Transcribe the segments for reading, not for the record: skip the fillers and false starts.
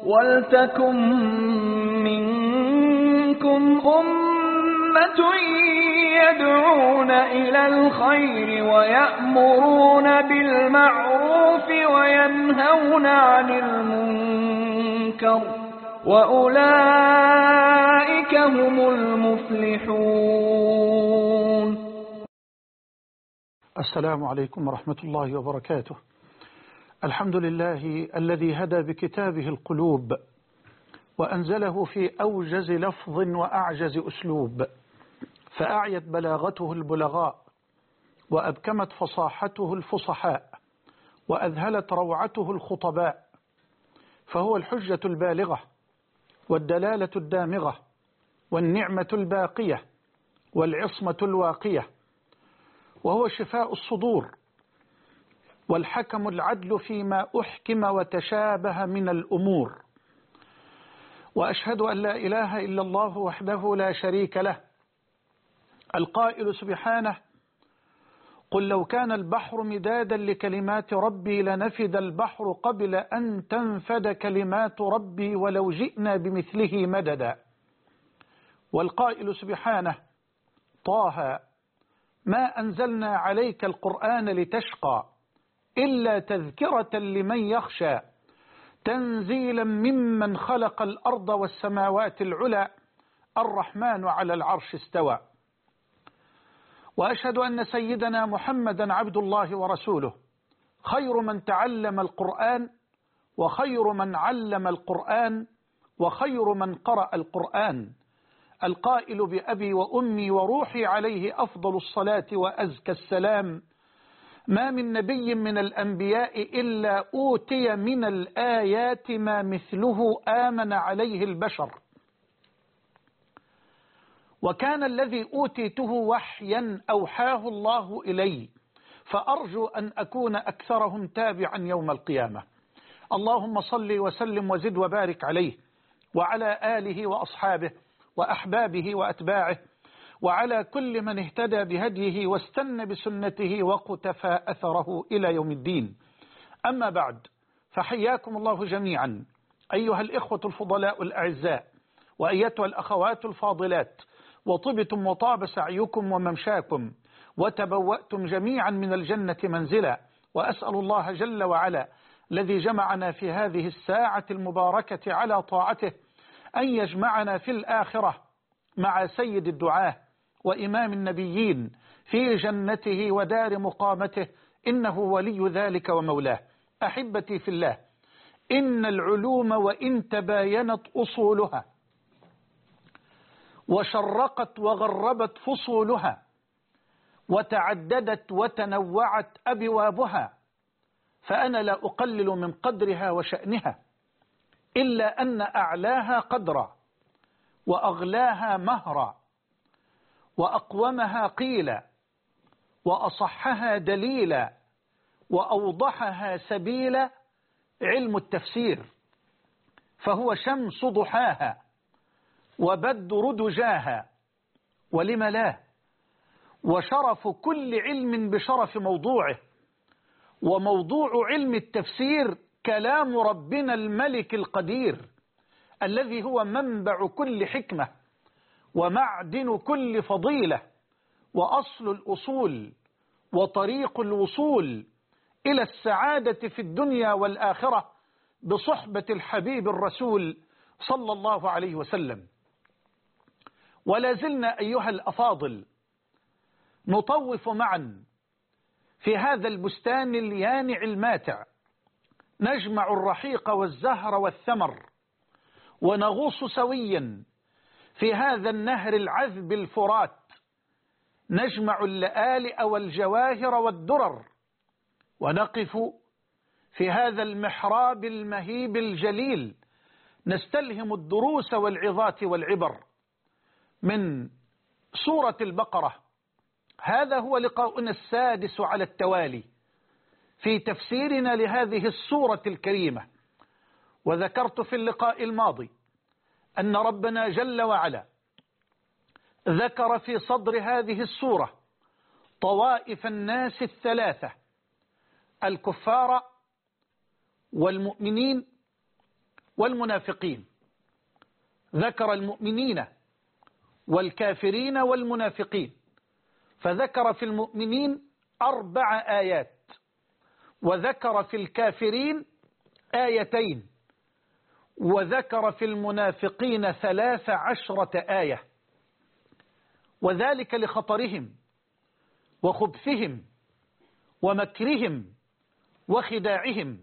وَلْتَكُن مِّنكُمْ أُمَّةٌ يَدْعُونَ إِلَى الْخَيْرِ وَيَأْمُرُونَ بِالْمَعْرُوفِ وَيَنْهَوْنَ عَنِ الْمُنكَرِ وَأُولَئِكَ هُمُ الْمُفْلِحُونَ. السلام عليكم ورحمة الله وبركاته. الحمد لله الذي هدى بكتابه القلوب وأنزله في أوجز لفظ وأعجز أسلوب، فأعيت بلاغته البلغاء وأبكمت فصاحته الفصحاء وأذهلت روعته الخطباء، فهو الحجة البالغة والدلالة الدامغة والنعمة الباقية والعصمة الواقية، وهو شفاء الصدور والحكم العدل فيما أحكم وتشابه من الأمور. وأشهد أن لا إله إلا الله وحده لا شريك له، القائل سبحانه: قل لو كان البحر مدادا لكلمات ربي لنفد البحر قبل أن تنفد كلمات ربي ولو جئنا بمثله مددا. والقائل سبحانه: طه ما أنزلنا عليك القرآن لتشقى إلا تذكرة لمن يخشى تنزيلا ممن خلق الأرض والسماوات العلى الرحمن على العرش استوى. وأشهد أن سيدنا محمدا عبد الله ورسوله، خير من تعلم القرآن وخير من علم القرآن وخير من قرأ القرآن، القائل بأبي وأمي وروحي عليه أفضل الصلاة وأزكى السلام: ما من نبي من الأنبياء إلا أوتي من الآيات ما مثله آمن عليه البشر، وكان الذي أوتيته وحيا أوحاه الله إلي، فأرجو أن أكون أكثرهم تابعا يوم القيامة. اللهم صل وسلم وزد وبارك عليه وعلى آله وأصحابه وأحبابه وأتباعه وعلى كل من اهتدى بهديه واستنى بسنته وقتفى أثره إلى يوم الدين. أما بعد، فحياكم الله جميعا أيها الإخوة الفضلاء الأعزاء وأيتها الأخوات الفاضلات، وطبتم وطاب سعيكم وممشاكم وتبوأتم جميعا من الجنة منزلا. وأسأل الله جل وعلا الذي جمعنا في هذه الساعة المباركة على طاعته أن يجمعنا في الآخرة مع سيد الدعاة وإمام النبيين في جنته ودار مقامته، إنه ولي ذلك ومولاه. أحبتي في الله، إن العلوم وإن تباينت أصولها وشرقت وغربت فصولها وتعددت وتنوعت أبوابها، فأنا لا أقلل من قدرها وشأنها، إلا أن أعلاها قدرا وأغلاها مهرا وأقومها قيلا وأصحها دليلا وأوضحها سبيلا علم التفسير، فهو شمس ضحاها وبدر دجاها، ولم لا، وشرف كل علم بشرف موضوعه. وموضوع علم التفسير كلام ربنا الملك القدير الذي هو منبع كل حكمة ومعدن كل فضيلة وأصل الأصول وطريق الوصول إلى السعادة في الدنيا والآخرة بصحبة الحبيب الرسول صلى الله عليه وسلم. ولا زلنا أيها الأفاضل نطوف معا في هذا البستان اليانع الماتع، نجمع الرحيق والزهر والثمر، ونغوص سويا في هذا النهر العذب الفرات، نجمع اللآلئ والجواهر والدرر، ونقف في هذا المحراب المهيب الجليل، نستلهم الدروس والعظات والعبر من سورة البقرة. هذا هو لقاؤنا السادس على التوالي في تفسيرنا لهذه السورة الكريمة. وذكرت في اللقاء الماضي أن ربنا جل وعلا ذكر في صدر هذه السورة طوائف الناس الثلاثة: الكفار والمؤمنين والمنافقين، ذكر المؤمنين والكافرين والمنافقين، فذكر في المؤمنين 4 آيات، وذكر في الكافرين 2 وذكر في المنافقين 13 آية، وذلك لخطرهم وخبثهم ومكرهم وخداعهم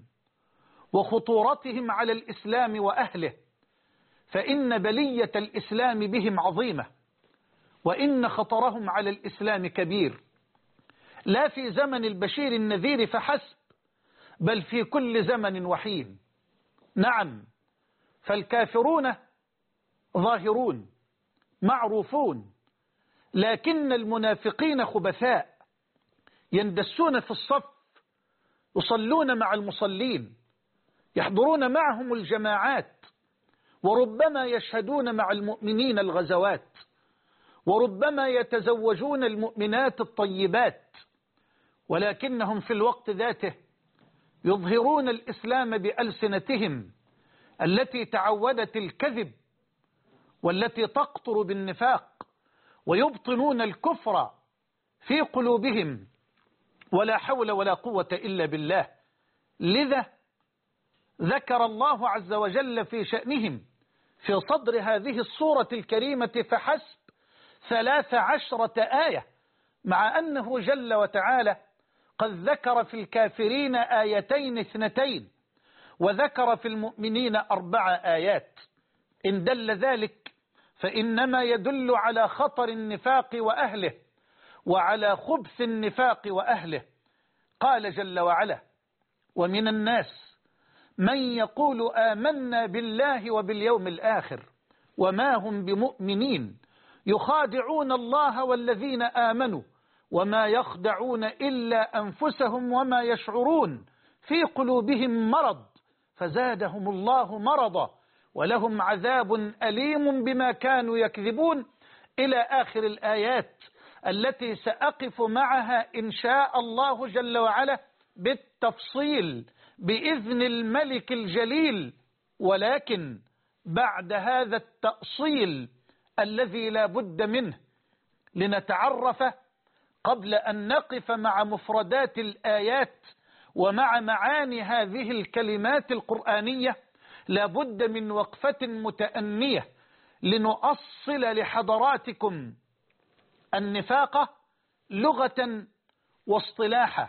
وخطورتهم على الإسلام وأهله، فإن بلية الإسلام بهم عظيمة، وإن خطرهم على الإسلام كبير، لا في زمن البشير النذير فحسب، بل في كل زمن وحين. نعم، فالكافرون ظاهرون معروفون، لكن المنافقين خبثاء يندسون في الصف، يصلون مع المصلين، يحضرون معهم الجماعات، وربما يشهدون مع المؤمنين الغزوات، وربما يتزوجون المؤمنات الطيبات، ولكنهم في الوقت ذاته يظهرون الإسلام بألسنتهم التي تعودت الكذب والتي تقطر بالنفاق، ويبطنون الكفر في قلوبهم، ولا حول ولا قوة إلا بالله. لذا ذكر الله عز وجل في شأنهم في صدر هذه السورة الكريمة فحسب 13 آية، مع أنه جل وتعالى قد ذكر في الكافرين 2 وذكر في المؤمنين 4 آيات. إن دل ذلك فإنما يدل على خطر النفاق وأهله وعلى خبث النفاق وأهله. قال جل وعلا: ومن الناس من يقول آمنا بالله وباليوم الآخر وما هم بمؤمنين يخادعون الله والذين آمنوا وما يخدعون إلا أنفسهم وما يشعرون في قلوبهم مرض فزادهم الله مرضا ولهم عذاب أليم بما كانوا يكذبون، إلى آخر الآيات التي سأقف معها إن شاء الله جل وعلا بالتفصيل بإذن الملك الجليل. ولكن بعد هذا التأصيل الذي لا بد منه لنتعرف قبل أن نقف مع مفردات الآيات ومع معاني هذه الكلمات القرآنية، لا بد من وقفة متأنية لنؤصل لحضراتكم النفاق لغة واصطلاحا،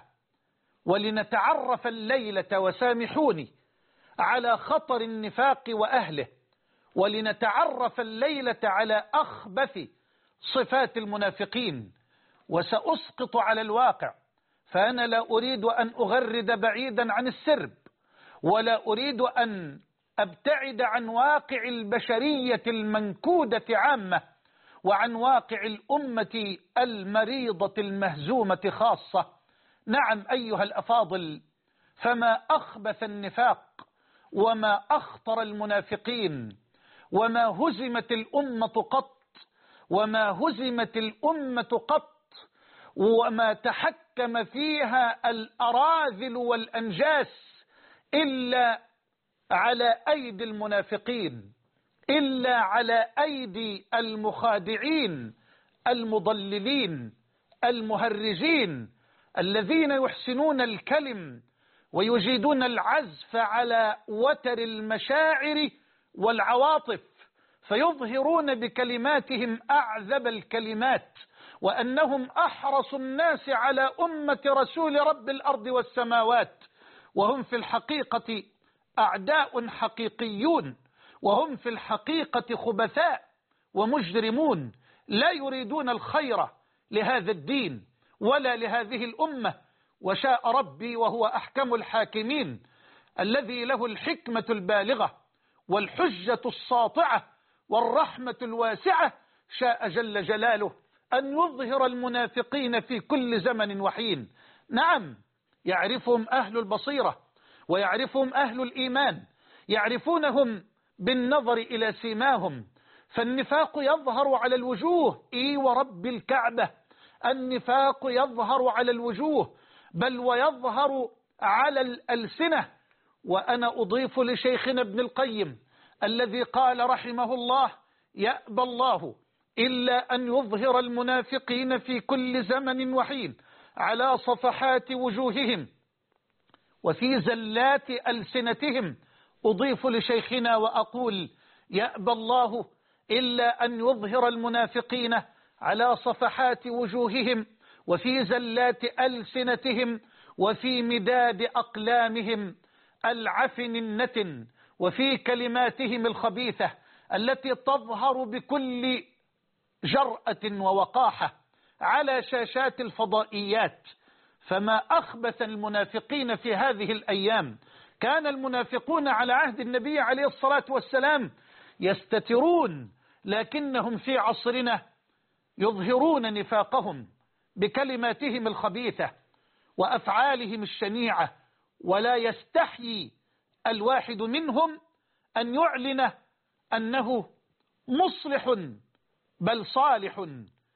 ولنتعرف الليلة وسامحوني على خطر النفاق وأهله، ولنتعرف الليلة على أخبث صفات المنافقين. وسأسقط على الواقع، فأنا لا أريد أن أغرد بعيدا عن السرب، ولا أريد أن أبتعد عن واقع البشرية المنكودة عامة، وعن واقع الأمة المريضة المهزومة خاصة. نعم أيها الأفاضل، فما أخبث النفاق وما أخطر المنافقين، وما هزمت الأمة قط، وما هزمت الأمة قط، وما تحكم فيها الأراذل والأنجاس إلا على أيدي المنافقين، إلا على أيدي المخادعين المضللين المهرجين الذين يحسنون الكلم ويجيدون العزف على وتر المشاعر والعواطف، فيظهرون بكلماتهم أعذب الكلمات، وأنهم أحرص الناس على أمة رسول رب الأرض والسماوات، وهم في الحقيقة أعداء حقيقيون، وهم في الحقيقة خبثاء ومجرمون لا يريدون الخير لهذا الدين ولا لهذه الأمة. وشاء ربي وهو أحكم الحاكمين الذي له الحكمة البالغة والحجة الساطعة والرحمة الواسعة، شاء جل جلاله أن يظهر المنافقين في كل زمن وحين. نعم، يعرفهم أهل البصيرة ويعرفهم أهل الإيمان، يعرفونهم بالنظر إلى سيماهم، فالنفاق يظهر على الوجوه. ورب الكعبة النفاق يظهر على الوجوه، بل ويظهر على الألسنة، وأنا أضيف لشيخنا ابن القيم الذي قال رحمه الله: يأبى الله إلا أن يظهر المنافقين في كل زمن وحين على صفحات وجوههم وفي زلات ألسنتهم. أضيف لشيخنا وأقول: يأبى الله إلا أن يظهر المنافقين على صفحات وجوههم وفي زلات ألسنتهم وفي مداد أقلامهم العفن النتن وفي كلماتهم الخبيثة التي تظهر بكل جرأة ووقاحة على شاشات الفضائيات. فما أخبث المنافقين في هذه الأيام. كان المنافقون على عهد النبي عليه الصلاة والسلام يستترون، لكنهم في عصرنا يظهرون نفاقهم بكلماتهم الخبيثة وأفعالهم الشنيعة، ولا يستحيي الواحد منهم أن يعلن أنه مصلح بل صالح،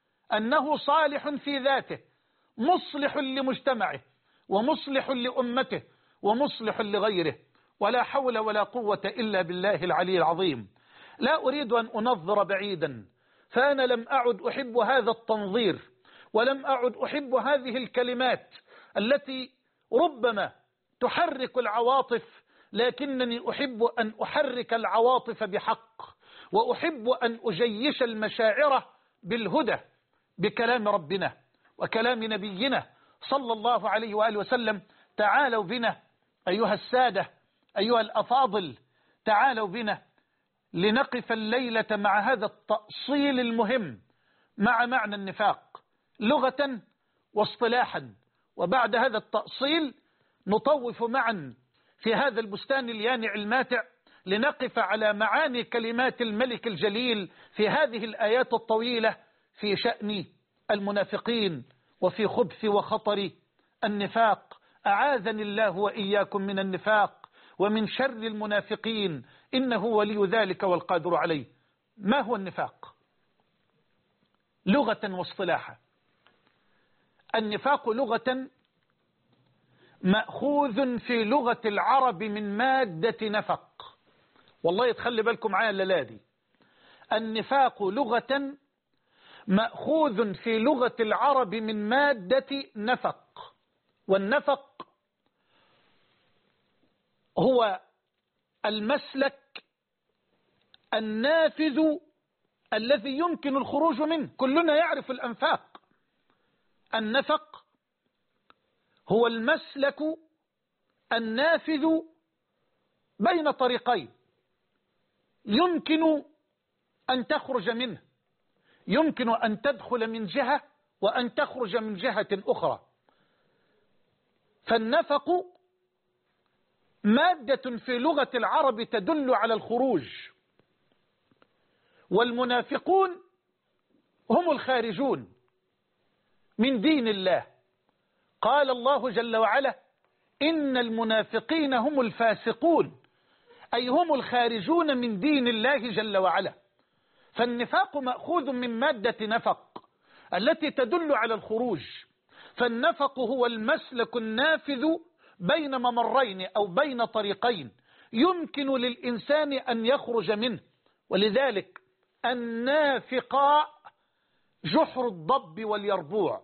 أنه صالح في ذاته، مصلح لمجتمعه ومصلح لأمته ومصلح لغيره. ولا حول ولا قوة إلا بالله العلي العظيم. لا أريد أن أنظر بعيدا، فأنا لم أعد أحب هذا التنظير، ولم أعد أحب هذه الكلمات التي ربما تحرك العواطف، لكنني أحب أن أحرك العواطف بحق، وأحب أن أجيش المشاعر بالهدى بكلام ربنا وكلام نبينا صلى الله عليه وآله وسلم. تعالوا بنا أيها السادة، أيها الأفاضل، تعالوا بنا لنقف الليلة مع هذا التأصيل المهم، مع معنى النفاق لغة واصطلاحا. وبعد هذا التأصيل نطوف معا في هذا البستان اليانع الماتع لنقف على معاني كلمات الملك الجليل في هذه الآيات الطويلة في شأن المنافقين وفي خبث وخطر النفاق. أعاذني الله وإياكم من النفاق ومن شر المنافقين، إنه ولي ذلك والقادر عليه. ما هو النفاق لغة واصطلاحا؟ النفاق لغة مأخوذ في لغة العرب من مادة نفق. والله تخلي بالكم معايا الليلة. النفاق لغة مأخوذ في لغة العرب من مادة نفق، والنفق هو المسلك النافذ الذي يمكن الخروج منه. كلنا يعرف الأنفاق. النفق هو المسلك النافذ بين طريقين يمكن أن تخرج منه، يمكن أن تدخل من جهة وأن تخرج من جهة أخرى. فالنفق مادة في لغة العرب تدل على الخروج، والمنافقون هم الخارجون من دين الله. قال الله جل وعلا: إن المنافقين هم الفاسقون، أي هم الخارجون من دين الله جل وعلا. فالنفاق مأخوذ من مادة نفق التي تدل على الخروج. فالنفق هو المسلك النافذ بين ممرين أو بين طريقين يمكن للإنسان أن يخرج منه. ولذلك النافقاء جحر الضب واليربوع.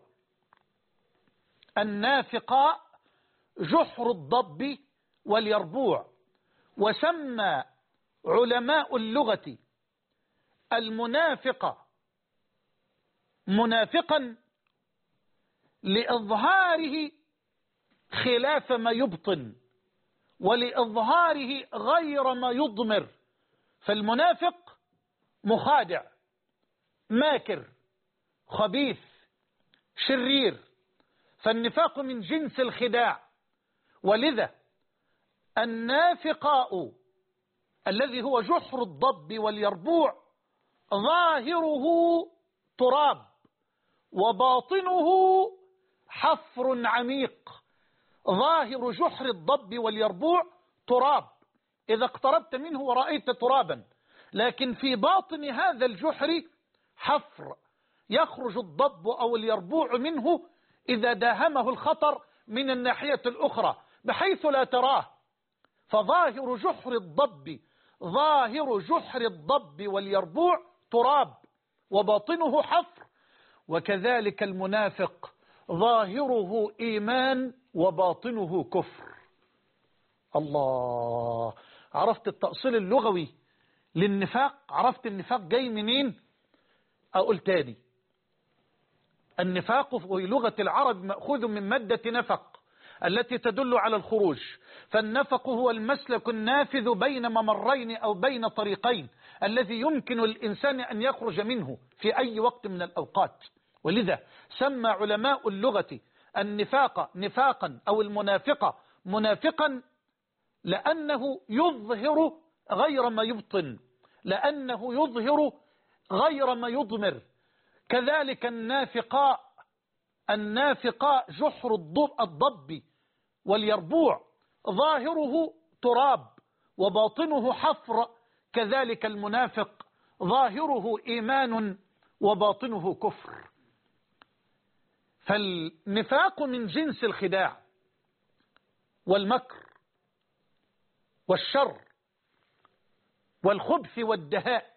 النافقاء جحر الضب واليربوع. وسمى علماء اللغة المنافق منافقا لإظهاره خلاف ما يبطن ولإظهاره غير ما يضمر. فالمنافق مخادع، ماكر، خبيث، شرير. فالنفاق من جنس الخداع. ولذا النافقاء الذي هو جحر الضب واليربوع ظاهره تراب وباطنه حفر عميق. ظاهر جحر الضب واليربوع تراب إذا اقتربت منه ورأيت ترابا، لكن في باطن هذا الجحر حفر يخرج الضب أو اليربوع منه إذا داهمه الخطر من الناحية الأخرى بحيث لا تراه. فظاهر جحر الضب واليربوع تراب وباطنه حفر، وكذلك المنافق ظاهره إيمان وباطنه كفر. الله، عرفت التأصيل اللغوي للنفاق؟ عرفت النفاق جاي منين؟ أقول تاني، النفاق في لغة العرب مأخوذ من مادة نفق التي تدل على الخروج، فالنفق هو المسلك النافذ بين ممرين أو بين طريقين الذي يمكن الإنسان أن يخرج منه في أي وقت من الأوقات. ولذا سمى علماء اللغة النفاق نفاقا أو المنافق منافقا لأنه يظهر غير ما يبطن، لأنه يظهر غير ما يضمر. كذلك النافقاء جحر الضب واليربوع ظاهره تراب وباطنه حفر، كذلك المنافق ظاهره إيمان وباطنه كفر. فالنفاق من جنس الخداع والمكر والشر والخبث والدهاء.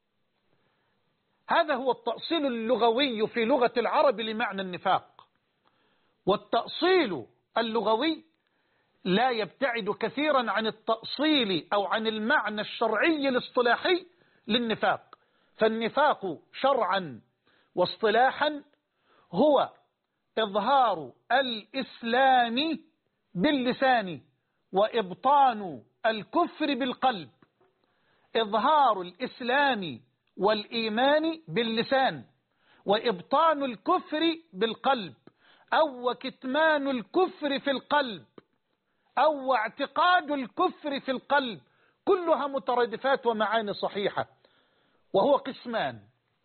هذا هو التأصيل اللغوي في لغة العرب لمعنى النفاق. والتأصيل اللغوي لا يبتعد كثيرا عن التأصيل أو عن المعنى الشرعي الاصطلاحي للنفاق. فالنفاق شرعا واصطلاحا هو إظهار الإسلام باللسان وإبطان الكفر بالقلب. إظهار الإسلام والإيمان باللسان وإبطان الكفر بالقلب، أو كتمان الكفر في القلب، أو اعتقاد الكفر في القلب، كلها مترادفات ومعاني صحيحة. وهو قسمان: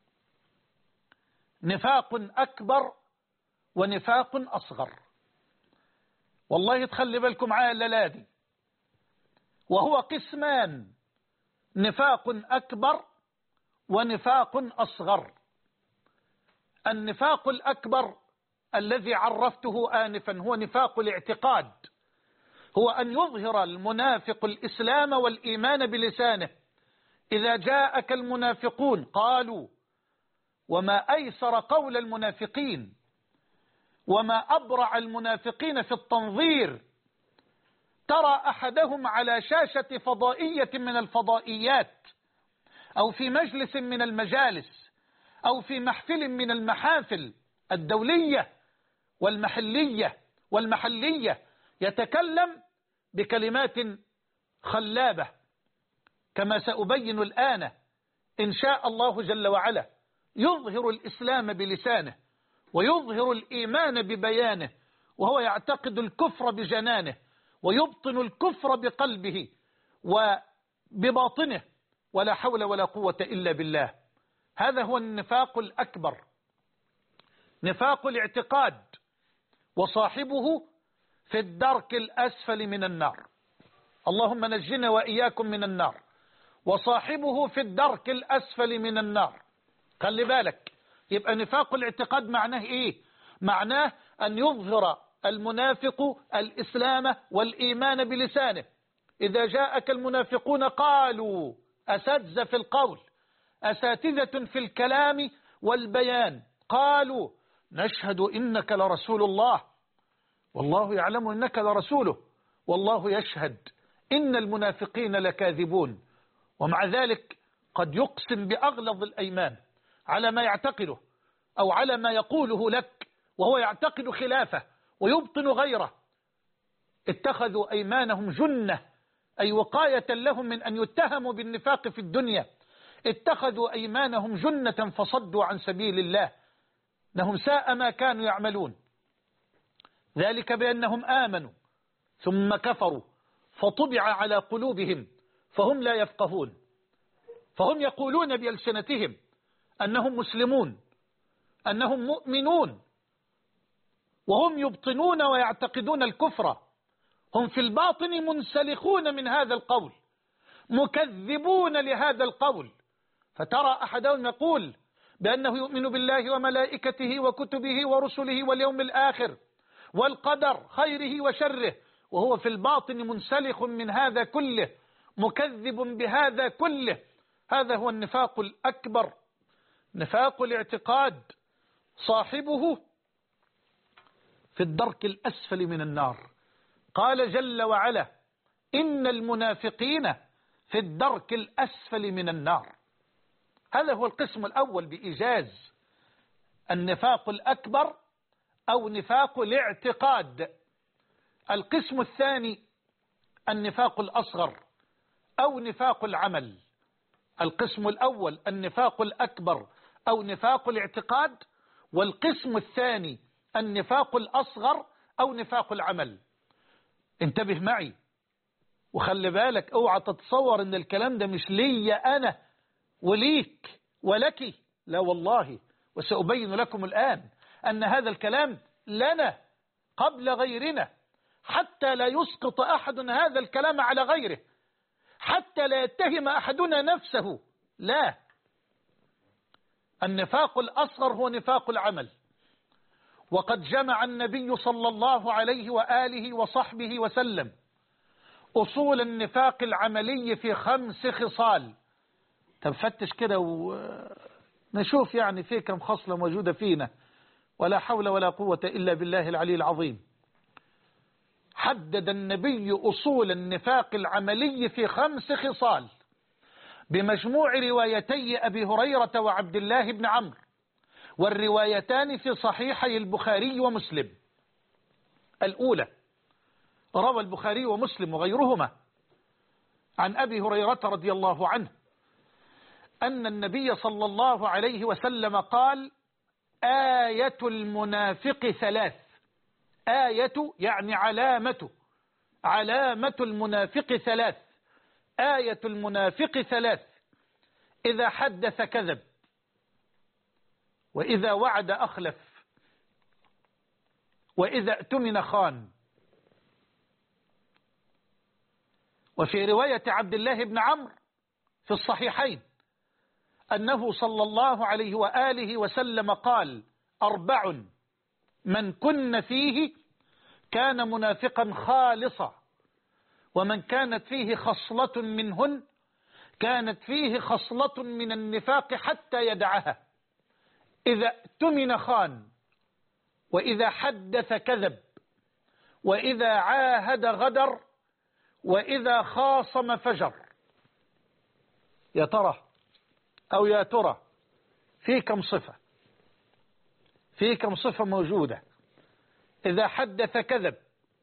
نفاق أكبر ونفاق أصغر. والله تخلي بالكم معايا الليلة. وهو قسمان: نفاق أكبر ونفاق أصغر. النفاق الأكبر الذي عرفته آنفا هو نفاق الاعتقاد، هو أن يظهر المنافق الإسلام والإيمان بلسانه. إذا جاءك المنافقون قالوا، وما أيسر قول المنافقين وما أبرع المنافقين في التنظير. ترى أحدهم على شاشة فضائية من الفضائيات أو في مجلس من المجالس أو في محفل من المحافل الدولية والمحلية يتكلم بكلمات خلابة، كما سأبين الآن إن شاء الله جل وعلا. يظهر الإسلام بلسانه ويظهر الإيمان ببيانه، وهو يعتقد الكفر بجنانه ويبطن الكفر بقلبه وبباطنه، ولا حول ولا قوة إلا بالله. هذا هو النفاق الأكبر، نفاق الاعتقاد، وصاحبه في الدرك الأسفل من النار. اللهم نجنا وإياكم من النار. وصاحبه في الدرك الأسفل من النار. خلي بالك، يبقى نفاق الاعتقاد معناه إيه؟ معناه أن يظهر المنافق الإسلام والإيمان بلسانه. إذا جاءك المنافقون قالوا، أساتذة في القول، أساتذة في الكلام والبيان، قالوا نشهد إنك لرسول الله، والله يعلم إنك لرسوله، والله يشهد إن المنافقين لكاذبون. ومع ذلك قد يقسم بأغلظ الأيمان على ما يعتقده أو على ما يقوله لك وهو يعتقد خلافه ويبطن غيره. اتخذوا أيمانهم جنة، أي وقاية لهم من أن يتهموا بالنفاق في الدنيا. اتخذوا أيمانهم جنة فصدوا عن سبيل الله، إنهم ساء ما كانوا يعملون. ذلك بأنهم آمنوا ثم كفروا فطبع على قلوبهم فهم لا يفقهون. فهم يقولون بألسنتهم أنهم مسلمون، أنهم مؤمنون، وهم يبطنون ويعتقدون الكفر. هم في الباطن منسلخون من هذا القول، مكذبون لهذا القول. فترى أحدهم يقول بأنه يؤمن بالله وملائكته وكتبه ورسله واليوم الآخر والقدر خيره وشره، وهو في الباطن منسلخ من هذا كله، مكذب بهذا كله. هذا هو النفاق الأكبر، نفاق الاعتقاد، صاحبه في الدرك الأسفل من النار. قال جل وعلا: إن المنافقين في الدرك الأسفل من النار. هذا هو القسم الأول بإيجاز، النفاق الأكبر أو نفاق الاعتقاد. القسم الثاني النفاق الأصغر أو نفاق العمل. القسم الأول النفاق الأكبر أو نفاق الاعتقاد، والقسم الثاني النفاق الأصغر أو نفاق العمل. انتبه معي وخلي بالك، اوعى تتصور ان الكلام ده مش لي أنا وليك ولك، لا والله، وسأبين لكم الآن أن هذا الكلام لنا قبل غيرنا، حتى لا يسقط أحد هذا الكلام على غيره، حتى لا يتهم أحدنا نفسه. لا، النفاق الأصغر هو نفاق العمل. وقد جمع النبي صلى الله عليه وآله وصحبه وسلم أصول النفاق العملي في 5 خصال. تفتش كده ونشوف يعني في كم خصلة موجودة فينا، ولا حول ولا قوة إلا بالله العلي العظيم. حدد النبي أصول النفاق العملي في 5 خصال بمجموع روايتي أبي هريرة وعبد الله بن عمرو، والروايتان في صحيحي البخاري ومسلم. الأولى: روى البخاري ومسلم وغيرهما عن أبي هريرة رضي الله عنه أن النبي صلى الله عليه وسلم قال: آية المنافق 3. آية يعني علامة المنافق 3. آية المنافق 3: إذا حدث كذب، وإذا وعد أخلف، وإذا اؤتمن خان. وفي رواية عبد الله بن عمرو في الصحيحين أنه صلى الله عليه وآله وسلم قال: 4 من كن فيه كان منافقا خالصا، ومن كانت فيه خصلة منهن كانت فيه خصلة من النفاق حتى يدعها: إذا اؤتمن خان، وإذا حدث كذب، وإذا عاهد غدر، وإذا خاصم فجر. يا ترى أو يا ترى في كم صفة؟ في كم صفة موجودة؟ إذا حدث كذب،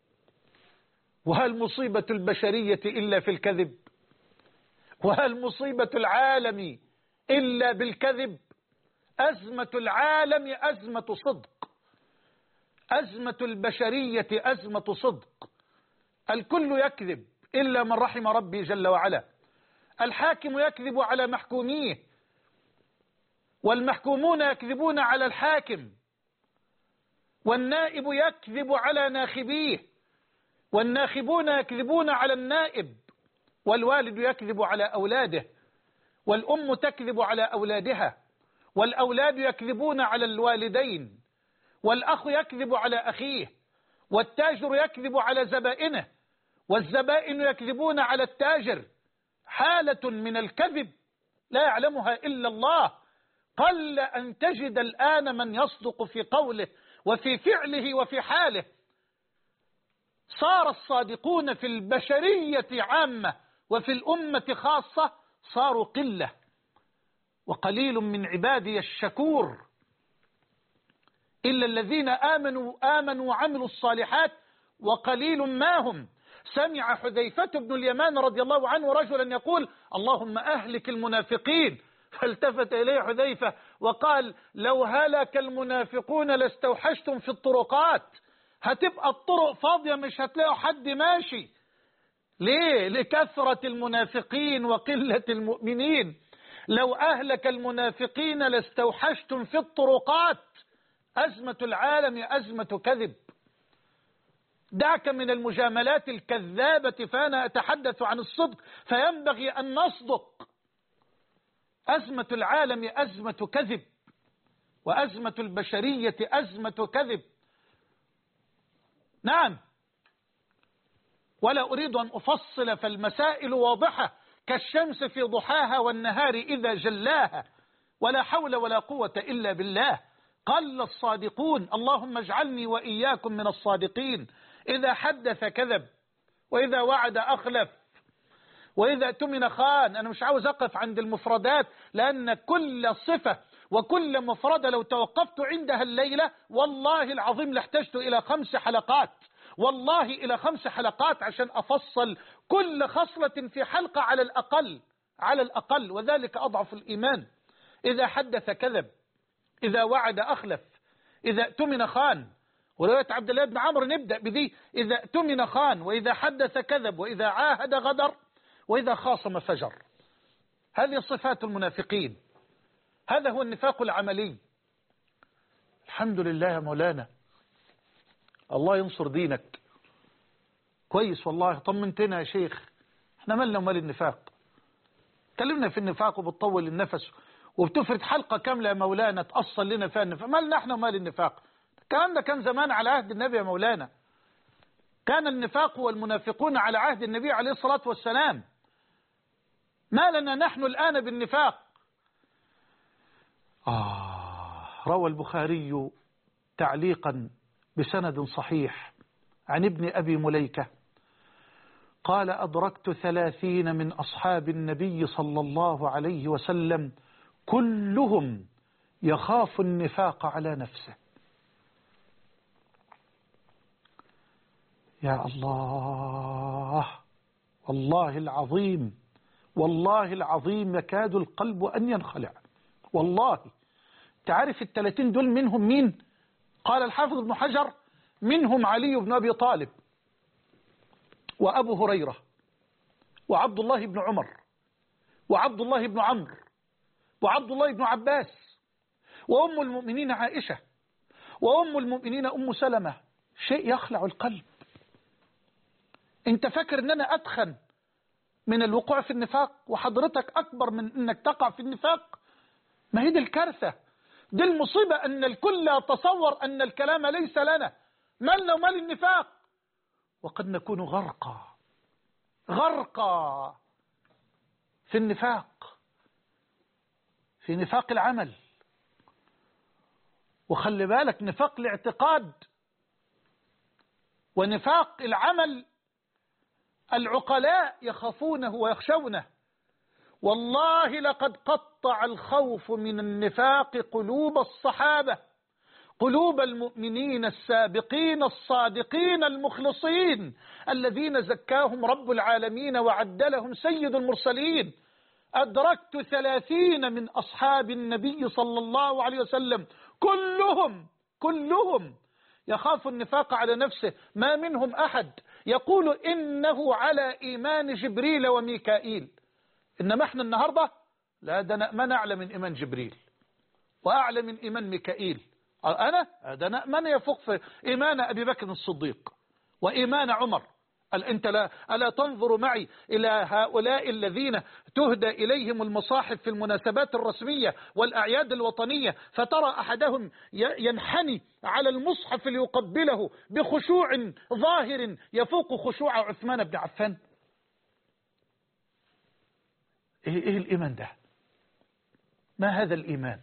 وهل مصيبة البشرية إلا في الكذب؟ وهل مصيبة العالم إلا بالكذب؟ أزمة العالم أزمة صدق، أزمة البشرية أزمة صدق. الكل يكذب إلا من رحم ربي جل وعلا. الحاكم يكذب على محكوميه، والمحكومون يكذبون على الحاكم، والنائب يكذب على ناخبيه، والناخبون يكذبون على النائب، والوالد يكذب على أولاده، والأم تكذب على أولادها، والأولاد يكذبون على الوالدين، والأخ يكذب على أخيه، والتاجر يكذب على زبائنه، والزبائن يكذبون على التاجر. حالة من الكذب لا يعلمها إلا الله. قل أن تجد الآن من يصدق في قوله وفي فعله وفي حاله. صار الصادقون في البشرية عامة وفي الأمة خاصة صاروا قلة، وقليل من عبادي الشكور، إلا الذين آمنوا وعملوا الصالحات وقليل ما هم. سمع حذيفة بن اليمان رضي الله عنه رجلا يقول: اللهم أهلك المنافقين، فالتفت إليه حذيفة وقال: لو هلك المنافقون لاستوحشتم في الطرقات. هتبقى الطرق فاضية، مش هتلاقوا حد ماشي. ليه؟ لكثرة المنافقين وقلة المؤمنين. لو أهلك المنافقين لاستوحشتم في الطرقات. أزمة العالم أزمة كذب. دعك من المجاملات الكذابة، فأنا أتحدث عن الصدق، فينبغي أن نصدق. أزمة العالم أزمة كذب، وأزمة البشرية أزمة كذب. نعم، ولا أريد أن أفصل، فالمسائل واضحة كالشمس في ضحاها والنهار إذا جلاها، ولا حول ولا قوة إلا بالله. قل الصادقون، اللهم اجعلني وإياكم من الصادقين. إذا حدث كذب، وإذا وعد أخلف، وإذا اؤتمن خان. أنا مش عاوز أقف عند المفردات، لأن كل صفة وكل مفردة لو توقفت عندها الليلة والله العظيم لاحتجت إلى 5 حلقات، والله إلى 5 حلقات عشان أفصل كل خصلة في حلقة على الأقل، على الأقل، وذلك أضعف الإيمان. إذا حدث كذب، إذا وعد أخلف، إذا اؤتمن خان. ورواية عبد الله بن عمرو نبدأ بذي: إذا اؤتمن خان، وإذا حدث كذب، وإذا عاهد غدر، وإذا خاصم فجر. هذه صفات المنافقين، هذا هو النفاق العملي. الحمد لله يا مولانا، الله ينصر دينك. كويس والله، طمنتنا يا شيخ. احنا مالنا ومال النفاق؟ كلمنا في النفاق وبتطول النفس وبتفرد حلقة كاملة يا مولانا تأصل لنا فيها النفاق. مالنا احنا ومال النفاق؟ الكلام ده كان زمان على عهد النبي يا مولانا. كان النفاق والمنافقون على عهد النبي عليه الصلاة والسلام. ما لنا نحن الآن بالنفاق؟ روى البخاري تعليقا بسند صحيح عن ابن أبي مليكة قال: أدركت 30 من أصحاب النبي صلى الله عليه وسلم كلهم يخاف النفاق على نفسه. يا الله، والله العظيم، والله العظيم يكاد القلب أن ينخلع. والله تعرف 30 دول منهم مين؟ قال الحافظ ابن حجر: منهم علي بن أبي طالب، وأبو هريرة، وعبد الله بن عمر، وعبد الله بن عمرو، وعبد الله بن عباس، وأم المؤمنين عائشة، وأم المؤمنين أم سلمة. شيء يخلع القلب. انت فاكر ان انا ادخن من الوقوع في النفاق وحضرتك اكبر من انك تقع في النفاق؟ ما هي دي الكارثة، دي المصيبة، ان الكل يتصور ان الكلام ليس لنا، مالنا ومال النفاق، وقد نكون غرقا في النفاق، في نفاق العمل. وخلي بالك، نفاق الاعتقاد ونفاق العمل العقلاء يخافونه ويخشونه. والله لقد قطع الخوف من النفاق قلوب الصحابة، قلوب المؤمنين السابقين الصادقين المخلصين الذين زكاهم رب العالمين وعدلهم سيد المرسلين. أدركت 30 من أصحاب النبي صلى الله عليه وسلم كلهم يخاف النفاق على نفسه. ما منهم أحد يقول إنه على إيمان جبريل وميكائيل. إنما احنا النهاردة لا، ده نأمن أعلى من إيمان جبريل وأعلى من إيمان ميكائيل. ده نأمن يفوق في إيمان أبي بكر الصديق وإيمان عمر. أنت ألا تنظر معي إلى هؤلاء الذين تهدى إليهم المصاحف في المناسبات الرسمية والأعياد الوطنية، فترى أحدهم ينحني على المصحف ليقبله بخشوع ظاهر يفوق خشوع عثمان بن عفان. إيه الإيمان ده؟ ما هذا الإيمان؟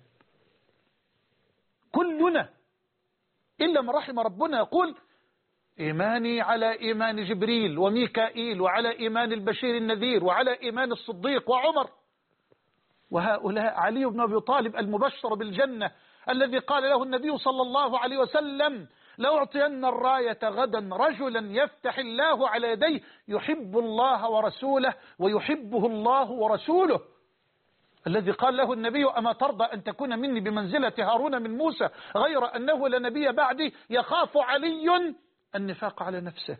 كلنا إلا من رحم ربنا يقول: إيماني على إيمان جبريل وميكائيل، وعلى إيمان البشير النذير، وعلى إيمان الصديق وعمر. وهؤلاء علي بن أبي طالب المبشر بالجنة الذي قال له النبي صلى الله عليه وسلم: لأعطين الراية غدا رجلا يفتح الله على يديه يحب الله ورسوله ويحبه الله ورسوله. الذي قال له النبي: أما ترضى أن تكون مني بمنزلة هارون من موسى غير أنه لا نبي بعدي؟ يخاف علي النفاق على نفسه.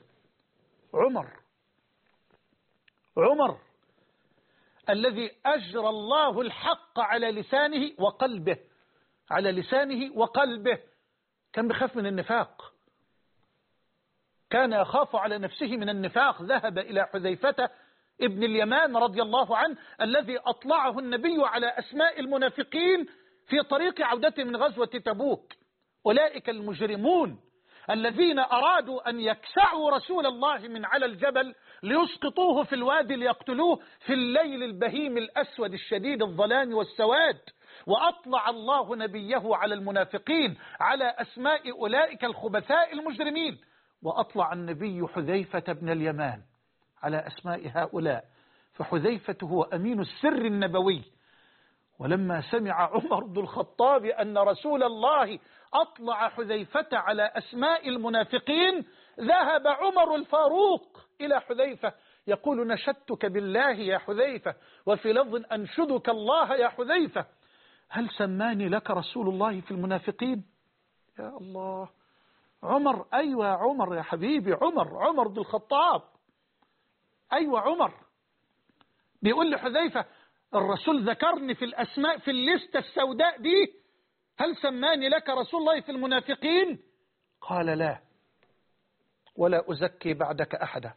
عمر الذي أجرى الله الحق على لسانه وقلبه، على لسانه وقلبه، كان بخاف من النفاق، كان يخاف على نفسه من النفاق. ذهب إلى حذيفة ابن اليمان رضي الله عنه الذي أطلعه النبي على أسماء المنافقين في طريق عودته من غزوة تبوك. أولئك المجرمون الذين أرادوا أن يكسعوا رسول الله من على الجبل ليسقطوه في الوادي ليقتلوه في الليل البهيم الأسود الشديد الظلام والسواد. وأطلع الله نبيه على المنافقين على أسماء أولئك الخبثاء المجرمين، وأطلع النبي حذيفة بن اليمان على أسماء هؤلاء، فحذيفة هو أمين السر النبوي. ولما سمع عمر بن الخطاب أن رسول الله أطلع حذيفة على أسماء المنافقين، ذهب عمر الفاروق إلى حذيفة يقول: نشدتك بالله يا حذيفة، وفي لفظ: أنشدك الله يا حذيفة، هل سماني لك رسول الله في المنافقين؟ يا الله، عمر، أيوة عمر يا حبيبي، عمر بن الخطاب، أيوة عمر بيقول لحذيفة: الرسول ذكرني في الأسماء في الليستة السوداء دي، هل سماني لك رسول الله في المنافقين؟ قال: لا، ولا أزكي بعدك أحدا.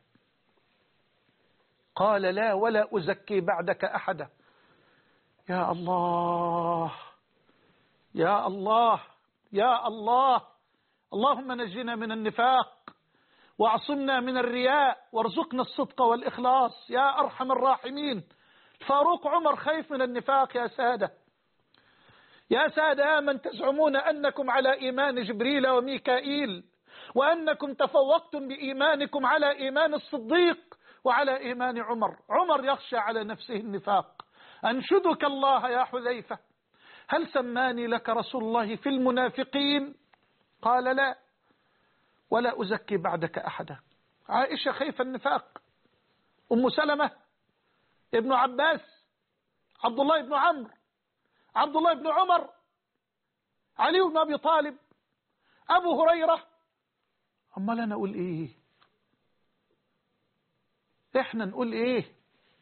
قال: لا، ولا أزكي بعدك أحدا. يا الله يا الله يا الله، اللهم نجنا من النفاق واعصمنا من الرياء وارزقنا الصدق والإخلاص يا أرحم الراحمين. الفاروق عمر خايف من النفاق يا سادة، يا سادة من تزعمون أنكم على إيمان جبريل وميكائيل، وأنكم تفوقتم بإيمانكم على إيمان الصديق وعلى إيمان عمر. عمر يخشى على نفسه النفاق. أنشدك الله يا حذيفة، هل سماني لك رسول الله في المنافقين؟ قال: لا، ولا أزكي بعدك أحدا. عائشة خايفة النفاق، أم سلمة، ابن عباس، عبد الله بن عمرو، عبد الله بن عمر، علي بن أبي طالب، أبو هريرة. أما لنا نقول إيه؟ إحنا نقول إيه؟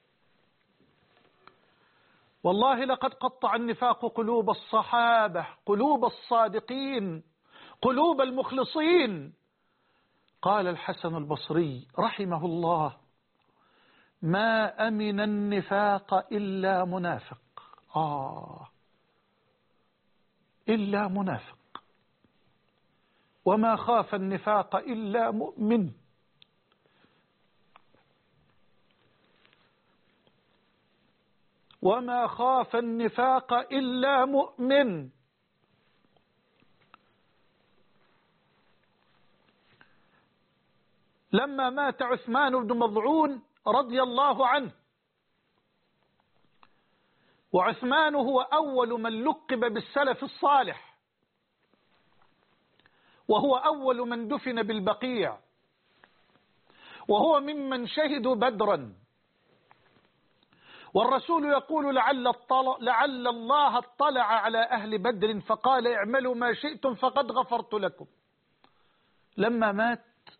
والله لقد قطع النفاق قلوب الصحابة، قلوب الصادقين، قلوب المخلصين. قال الحسن البصري رحمه الله: ما أمن النفاق إلا منافق. إلا منافق. وما خاف النفاق إلا مؤمن. وما خاف النفاق إلا مؤمن. لما مات عثمان بن مظعون رضي الله عنه، وعثمان هو أول من لقب بالسلف الصالح، وهو أول من دفن بالبقيع، وهو ممن شهدوا بدرا. والرسول يقول: لعل الله اطلع على أهل بدر فقال: اعملوا ما شئتم فقد غفرت لكم. لما مات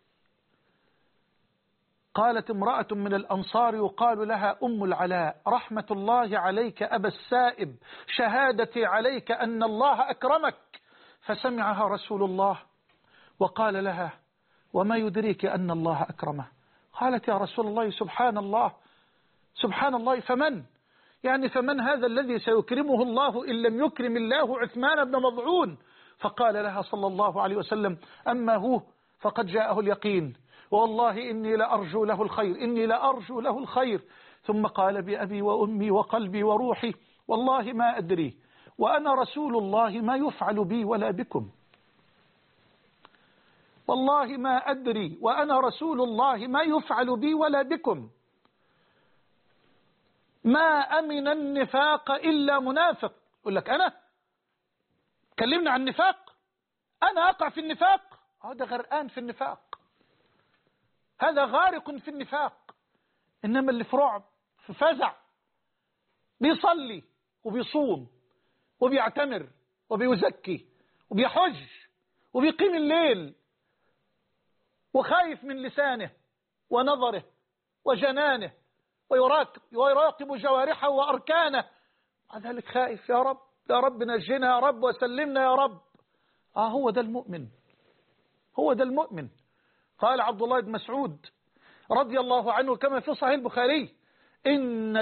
قالت امرأة من الأنصار يقال لها أم العلاء: رحمة الله عليك أبا السائب، شهادتي عليك أن الله أكرمك. فسمعها رسول الله وقال لها: وما يدريك أن الله أكرمه؟ قالت: يا رسول الله سبحان الله سبحان الله، فمن؟ يعني فمن هذا الذي سيكرمه الله إن لم يكرم الله عثمان بن مظعون؟ فقال لها صلى الله عليه وسلم: أما هو فقد جاءه اليقين، والله إني لأرجو له الخير، إني لأرجو له الخير. ثم قال: بأبي وأمي وقلبي وروحي والله ما أدري، وأنا رسول الله ما يفعل بي ولا بكم. والله ما أدري وأنا رسول الله ما يفعل بي ولا بكم. ما أمن النفاق إلا منافق. يقول لك: أنا كلمنا عن النفاق، أنا أقع في النفاق. هذا غرقان في النفاق، هذا غارق في النفاق. إنما اللي في رعب، في فزع، بيصلي وبيصوم وبيعتمر وبيزكي وبيحج وبيقيم الليل، وخايف من لسانه ونظره وجنانه، ويراقب جوارحه وأركانه، مع ذلك خائف: يا رب يا رب نجنا يا رب وسلمنا يا رب. هو ده المؤمن، هو ده المؤمن. قال عبد الله بن مسعود رضي الله عنه كما في صحيح البخاري: إن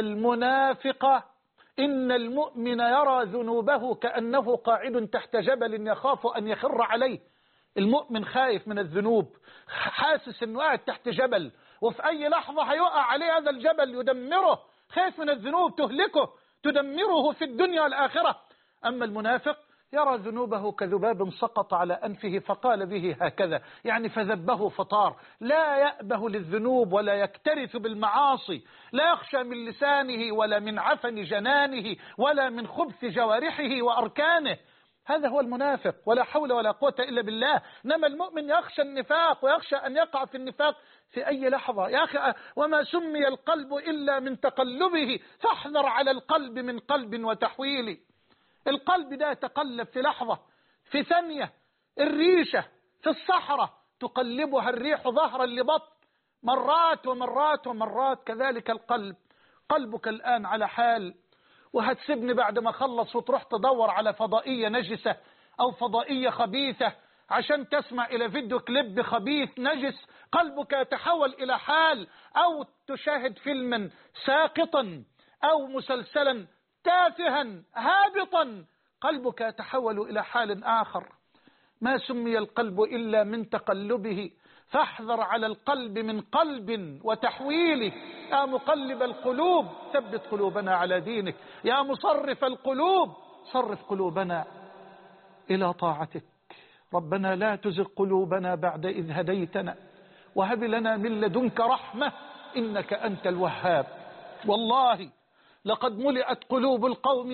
المؤمن يرى ذنوبه كأنه قاعد تحت جبل يخاف أن يخر عليه. المؤمن خايف من الذنوب، حاسس انه قاعد تحت جبل وفي اي لحظة هيقع عليه هذا الجبل يدمره، خايف من الذنوب تهلكه تدمره في الدنيا والآخرة. أما المنافق يرى ذنوبه كذباب سقط على أنفه فقال به هكذا، يعني فذبه فطار، لا يأبه للذنوب ولا يكترث بالمعاصي، لا يخشى من لسانه ولا من عفن جنانه ولا من خبث جوارحه وأركانه. هذا هو المنافق، ولا حول ولا قوة إلا بالله. إنما المؤمن يخشى النفاق ويخشى أن يقع في النفاق في أي لحظة. يا أخي، وما سمي القلب إلا من تقلبه، فاحذر على القلب من قلب وتحويل. القلب ده يتقلب في لحظة، في ثانية. الريشة في الصحراء تقلبها الريح ظهرا لبطن، مرات ومرات ومرات. كذلك القلب، قلبك الآن على حال، وهتسيبني بعد ما خلص وتروح تدور على فضائية نجسة أو فضائية خبيثة عشان تسمع إلى فيديو كليب خبيث نجس. قلبك يتحول إلى حال، أو تشاهد فيلما ساقطا أو مسلسلا تافها هابطا، قلبك يتحول إلى حال آخر. ما سمي القلب إلا من تقلبه، فاحذر على القلب من قلب وتحويله. يا مقلب القلوب ثبت قلوبنا على دينك، يا مصرف القلوب صرف قلوبنا إلى طاعتك. ربنا لا تزغ قلوبنا بعد إذ هديتنا وهب لنا من لدنك رحمة إنك أنت الوهاب. والله لقد ملئت قلوب القوم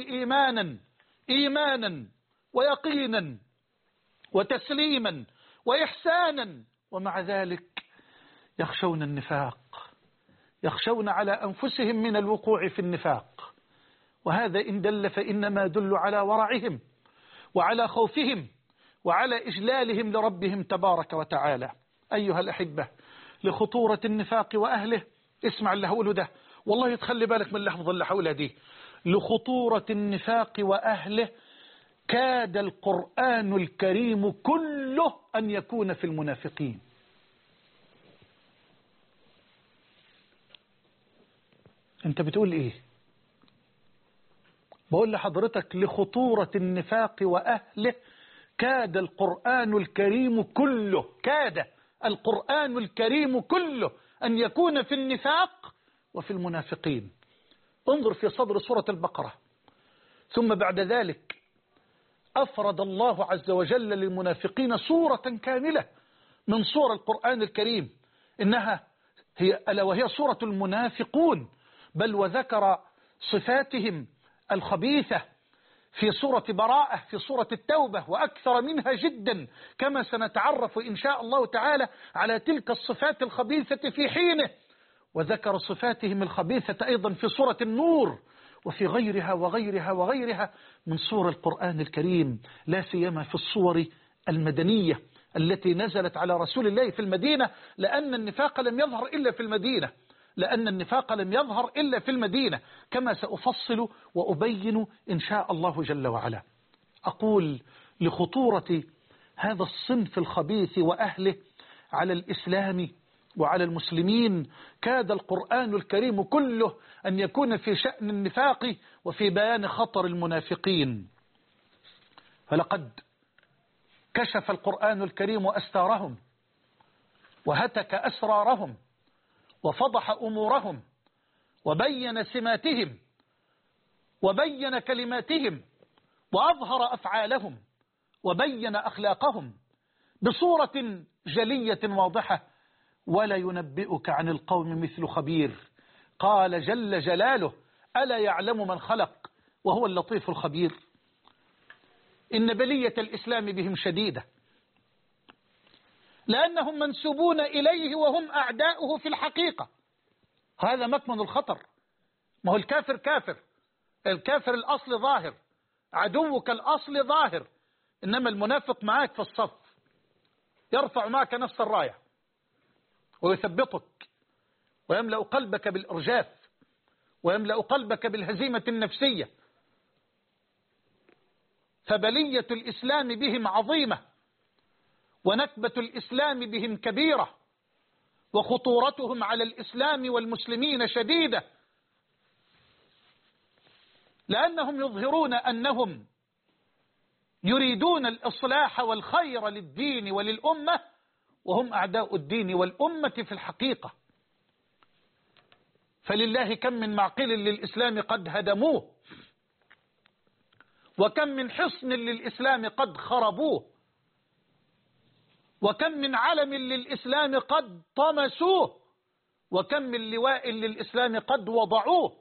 إيمانا ويقينا وتسليما وإحسانا، ومع ذلك يخشون النفاق، يخشون على أنفسهم من الوقوع في النفاق. وهذا إن دل فإنما دل على ورعهم وعلى خوفهم وعلى إجلالهم لربهم تبارك وتعالى. أيها الأحبة، لخطورة النفاق وأهله، اسمع اللي هقوله ده، والله تخلي بالك من اللحظة اللي حولها دي. لخطورة النفاق وأهله كاد القرآن الكريم كله أن يكون في المنافقين. انت بتقول ايه؟ بقول لحضرتك لخطورة النفاق وأهله كاد القرآن الكريم كله، كاد القرآن الكريم كله أن يكون في النفاق وفي المنافقين. انظر في صدر سورة البقرة، ثم بعد ذلك أفرد الله عز وجل للمنافقين سورة كاملة من سور القرآن الكريم، إنها ألا وهي سورة المنافقون، بل وذكر صفاتهم الخبيثة في سورة براءة، في سورة التوبة، وأكثر منها جدا، كما سنتعرف إن شاء الله تعالى على تلك الصفات الخبيثة في حينه. وذكر صفاتهم الخبيثة أيضا في سورة النور، وفي غيرها وغيرها وغيرها من سور القرآن الكريم، لا سيما في الصور المدنية التي نزلت على رسول الله في المدينة، لأن النفاق لم يظهر إلا في المدينة، لأن النفاق لم يظهر إلا في المدينة، كما سأفصل وأبين إن شاء الله جل وعلا. أقول لخطورة هذا الصنف الخبيث وأهله على الإسلام وعلى المسلمين كاد القرآن الكريم كله أن يكون في شأن النفاق وفي بيان خطر المنافقين. فلقد كشف القرآن الكريم أستارهم وهتك أسرارهم وفضح أمورهم وبين سماتهم وبين كلماتهم وأظهر أفعالهم وبين أخلاقهم بصورة جلية واضحة. ولا ينبئك عن القوم مثل خبير، قال جل جلاله ألا يعلم من خلق وهو اللطيف الخبير. إن بلية الإسلام بهم شديدة، لأنهم منسوبون إليه وهم أعداؤه في الحقيقة. هذا مكمن الخطر. ما هو الكافر كافر، الكافر الأصل ظاهر، عدوك الأصل ظاهر، إنما المنافق معك في الصف، يرفع معك نفس الراية ويثبطك ويملأ قلبك بالإرجاف ويملأ قلبك بالهزيمة النفسية. فبلية الإسلام بهم عظيمة، ونكبة الإسلام بهم كبيرة، وخطورتهم على الإسلام والمسلمين شديدة، لأنهم يظهرون أنهم يريدون الإصلاح والخير للدين وللأمة، وهم أعداء الدين والأمة في الحقيقة. فلله كم من معقل للإسلام قد هدموه، وكم من حصن للإسلام قد خربوه، وكم من علم للإسلام قد طمسوه، وكم من لواء للإسلام قد وضعوه.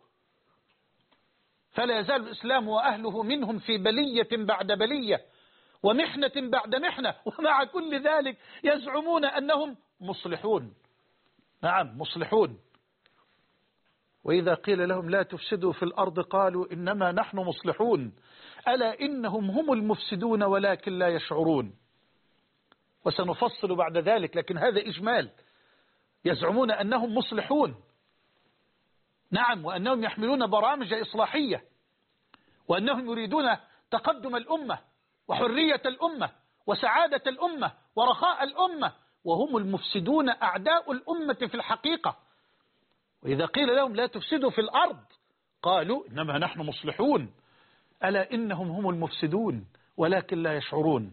فلا يزال الإسلام وأهله منهم في بلية بعد بلية ومحنة بعد محنة، ومع كل ذلك يزعمون أنهم مصلحون. نعم مصلحون. وإذا قيل لهم لا تفسدوا في الأرض قالوا إنما نحن مصلحون ألا إنهم هم المفسدون ولكن لا يشعرون. وسنفصل بعد ذلك، لكن هذا إجمال. يزعمون أنهم مصلحون، نعم، وأنهم يحملون برامج إصلاحية، وأنهم يريدون تقدم الأمة وحرية الأمة وسعادة الأمة ورخاء الأمة، وهم المفسدون أعداء الأمة في الحقيقة. وإذا قيل لهم لا تفسدوا في الأرض قالوا إنما نحن مصلحون ألا إنهم هم المفسدون ولكن لا يشعرون.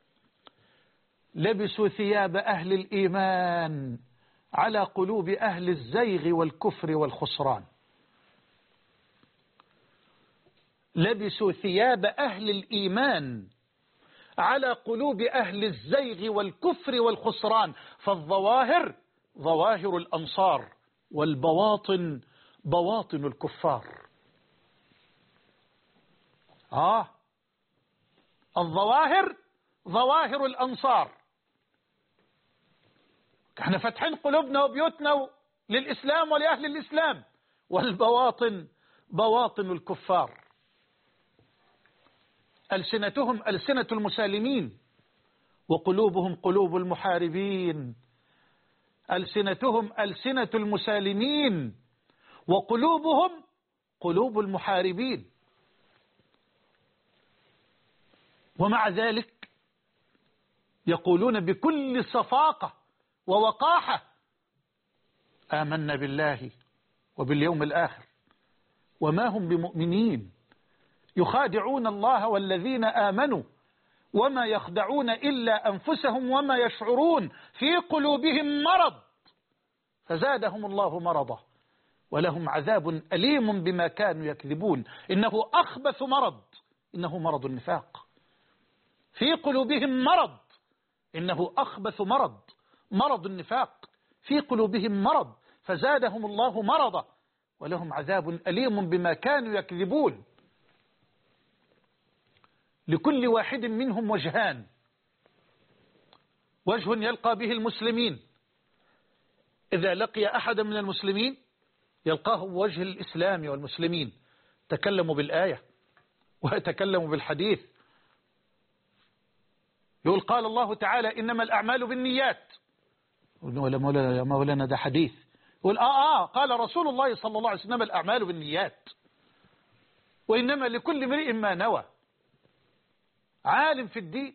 لبسوا ثياب أهل الإيمان على قلوب أهل الزيغ والكفر والخسران. لبسوا ثياب أهل الإيمان على قلوب أهل الزيغ والكفر والخسران. فالظواهر ظواهر الأنصار والبواطن بواطن الكفار. الظواهر ظواهر الأنصار، احنا فتحين قلوبنا وبيوتنا للإسلام ولأهل الإسلام، والبواطن بواطن الكفار. ألسنتهم ألسنة المسالمين وقلوبهم قلوب المحاربين. ألسنتهم ألسنة المسالمين وقلوبهم قلوب المحاربين. ومع ذلك يقولون بكل صفاقة ووقاحة آمنا بالله وباليوم الآخر وما هم بمؤمنين، يخادعون الله والذين آمنوا وما يخدعون إلا أنفسهم وما يشعرون، في قلوبهم مرض فزادهم الله مرضا ولهم عذاب أليم بما كانوا يكذبون. إنه أخبث مرض، إنه مرض النفاق. في قلوبهم مرض، إنه أخبث مرض، مرض النفاق. في قلوبهم مرض فزادهم الله مرضا ولهم عذاب أليم بما كانوا يكذبون. لكل واحد منهم وجهان: وجه يلقى به المسلمين، إذا لقي أحد من المسلمين يلقاه بوجه الإسلام والمسلمين، تكلموا بالآية ويتكلموا بالحديث. يقول قال الله تعالى إنما الأعمال بالنيات، يا مولانا ده حديث. يقول قال رسول الله صلى الله عليه وسلم الأعمال بالنيات وإنما لكل امرئ ما نوى. عالم في الدين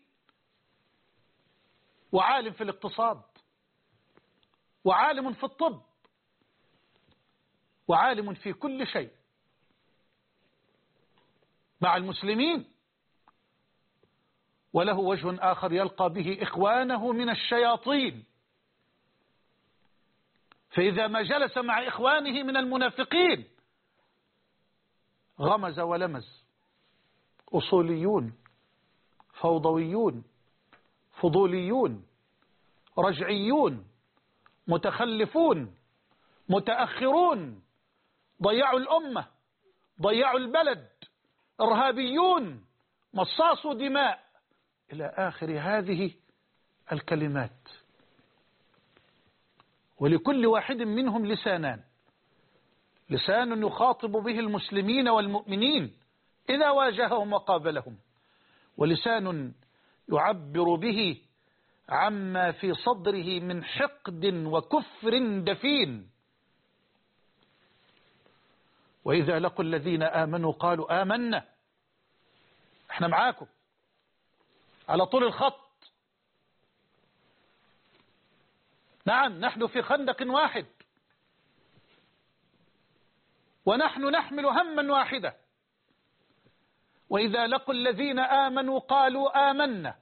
وعالم في الاقتصاد وعالم في الطب وعالم في كل شيء مع المسلمين، وله وجه آخر يلقى به إخوانه من الشياطين، فإذا ما جلس مع إخوانه من المنافقين غمز ولمز. أصوليون، فوضويون، فضوليون، رجعيون، متخلفون، متأخرون، ضيعوا الأمة، ضيعوا البلد، إرهابيون، مصاصوا دماء، إلى آخر هذه الكلمات. ولكل واحد منهم لسانان: لسان يخاطب به المسلمين والمؤمنين إذا واجههم وقابلهم، ولسان يعبر به عما في صدره من حقد وكفر دفين. وإذا لقوا الذين آمنوا قالوا آمنا، احنا معاكم على طول الخط، نعم نحن في خندق واحد ونحن نحمل هما واحدا وإذا لقوا الذين آمنوا قالوا آمنا.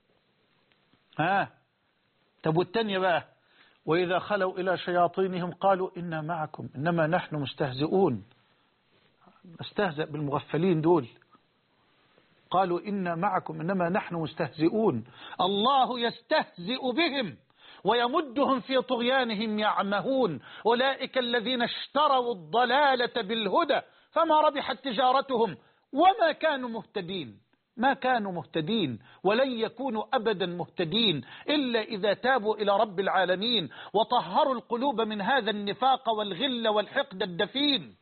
طب والتانية بقى، وإذا خلوا إلى شياطينهم قالوا إنا معكم إنما نحن مستهزئون. استهزأ بالمغفلين دول، قالوا إنا معكم إنما نحن مستهزئون. الله يستهزئ بهم ويمدهم في طغيانهم يعمهون. أولئك الذين اشتروا الضلالة بالهدى فما ربحت تجارتهم وما كانوا مهتدين. ما كانوا مهتدين ولن يكونوا أبدا مهتدين إلا إذا تابوا إلى رب العالمين وطهروا القلوب من هذا النفاق والغل والحقد الدفين.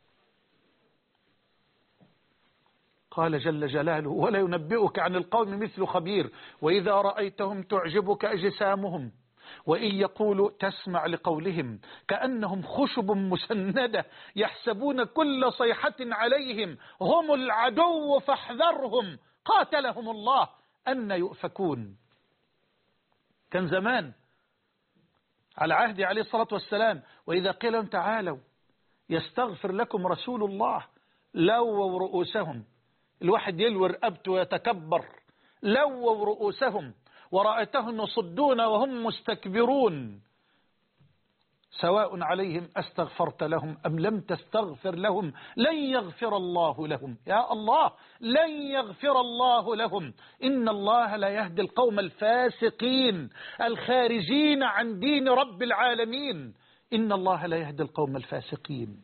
قال جل جلاله ولا ينبئك عن القوم مثل خبير وإذا رأيتهم تعجبك أجسامهم وإن يقولوا تسمع لقولهم كأنهم خشب مسندة يحسبون كل صيحة عليهم هم العدو فاحذرهم قاتلهم الله أن يؤفكون. كان زمان على عهد عليه الصلاة والسلام وإذا قيل لهم تعالوا يستغفر لكم رسول الله لووا رؤوسهم. الواحد يلوي رقبته ويتكبر. لووا رؤوسهم ورأيتهم يصدون وهم مستكبرون سواء عليهم أستغفرت لهم أم لم تستغفر لهم لن يغفر الله لهم. يا الله لن يغفر الله لهم. إن الله لا يهدي القوم الفاسقين الخارجين عن دين رب العالمين. إن الله لا يهدي القوم الفاسقين.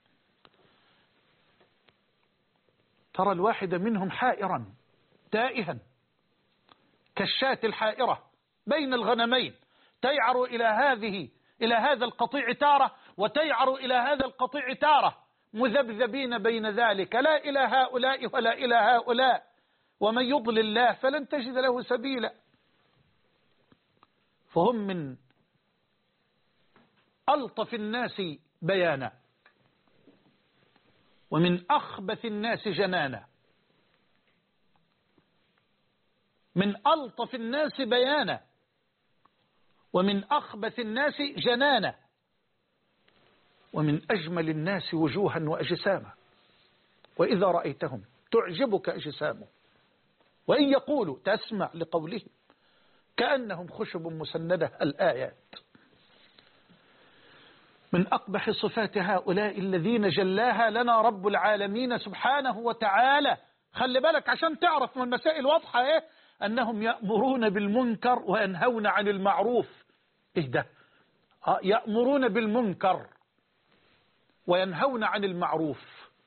ترى الواحد منهم حائرا تائها كالشاة الحائرة بين الغنمين تيعر إلى هذا القطيع تارة وتيعر إلى هذا القطيع تارة مذبذبين بين ذلك لا إلى هؤلاء ولا إلى هؤلاء ومن يضلل الله فلن تجد له سبيلا. فهم من ألطف الناس بيانا ومن أخبث الناس جنانا. من ألطف الناس بيانا ومن أخبث الناس جنانا ومن أجمل الناس وجوها وأجساما وإذا رأيتهم تعجبك أجسامهم وإن يقولوا تسمع لقولهم كأنهم خشب مسندة. الآيات. من أقبح صفات هؤلاء الذين جلاها لنا رب العالمين سبحانه وتعالى. خلي بالك عشان تعرف من المسائل واضحة أنهم يأمرون بالمنكر وينهون عن المعروف. إيه ده؟ يأمرون بالمنكر وينهون عن المعروف.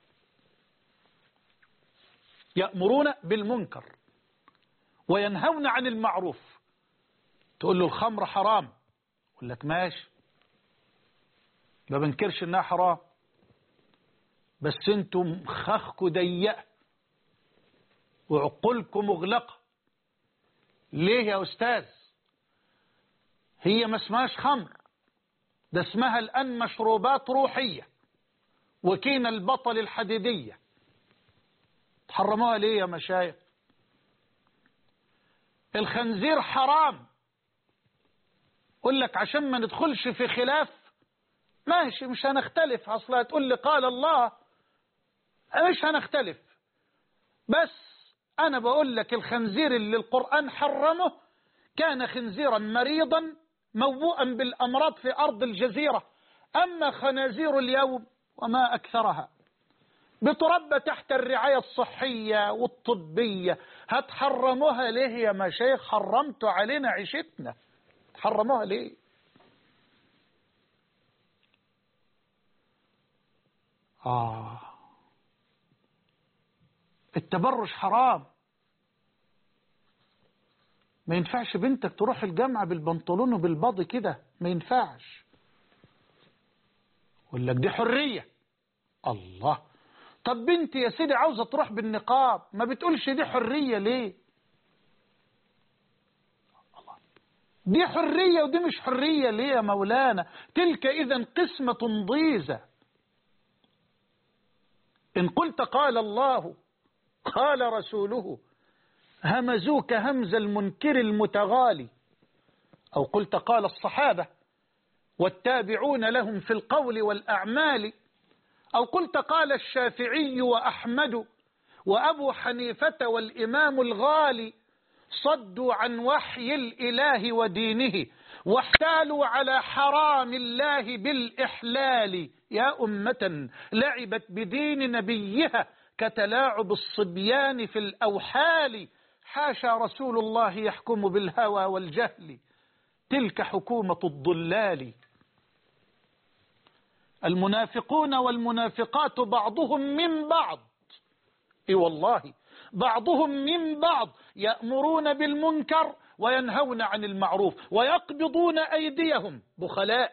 يأمرون بالمنكر وينهون عن المعروف. تقول له الخمر حرام يقول لك ماشي ما بنكرش انها حرام بس انتم خخكم ضيقه وعقولكم مغلقه. ليه يا أستاذ؟ هي ما اسمهاش خمر، ده اسمها الآن مشروبات روحية وكين البطل الحديدية. تحرموها ليه يا مشايخ؟ الخنزير حرام، قل لك عشان ما ندخلش في خلاف ماشي مش هنختلف. أصلا تقول لي قال الله مش هنختلف، بس أنا بقول لك الخنزير اللي القرآن حرمه كان خنزيرا مريضا موبوءا بالأمراض في أرض الجزيرة. أما خنازير اليوم وما أكثرها بتربى تحت الرعاية الصحية والطبية. هتحرموها ليه يا مشايخ؟ حرمتوا علينا عيشتنا، حرموها ليه؟ التبرج حرام. ما ينفعش بنتك تروح الجامعة بالبنطلون وبالباضي كده، ما ينفعش. يقول لك دي حرية. الله، طب بنتي يا سيدي عاوزة تروح بالنقاب، ما بتقولش دي حرية ليه؟ الله، دي حرية ودي مش حرية ليه يا مولانا؟ تلك إذن قسمة ضيزة. إن قلت قال الله قال رسوله همزوك همز المنكر المتغالي، أو قلت قال الصحابة والتابعون لهم في القول والأعمال، أو قلت قال الشافعي وأحمد وأبو حنيفة والإمام الغالي صدوا عن وحي الإله ودينه، واحتالوا على حرام الله بالإحلال. يا أمة لعبت بدين نبيها كتلاعب الصبيان في الأوحال. حاشا رسول الله يحكم بالهوى والجهل، تلك حكومة الضلال. المنافقون والمنافقات بعضهم من بعض، اي والله بعضهم من بعض، يأمرون بالمنكر وينهون عن المعروف ويقبضون أيديهم، بخلاء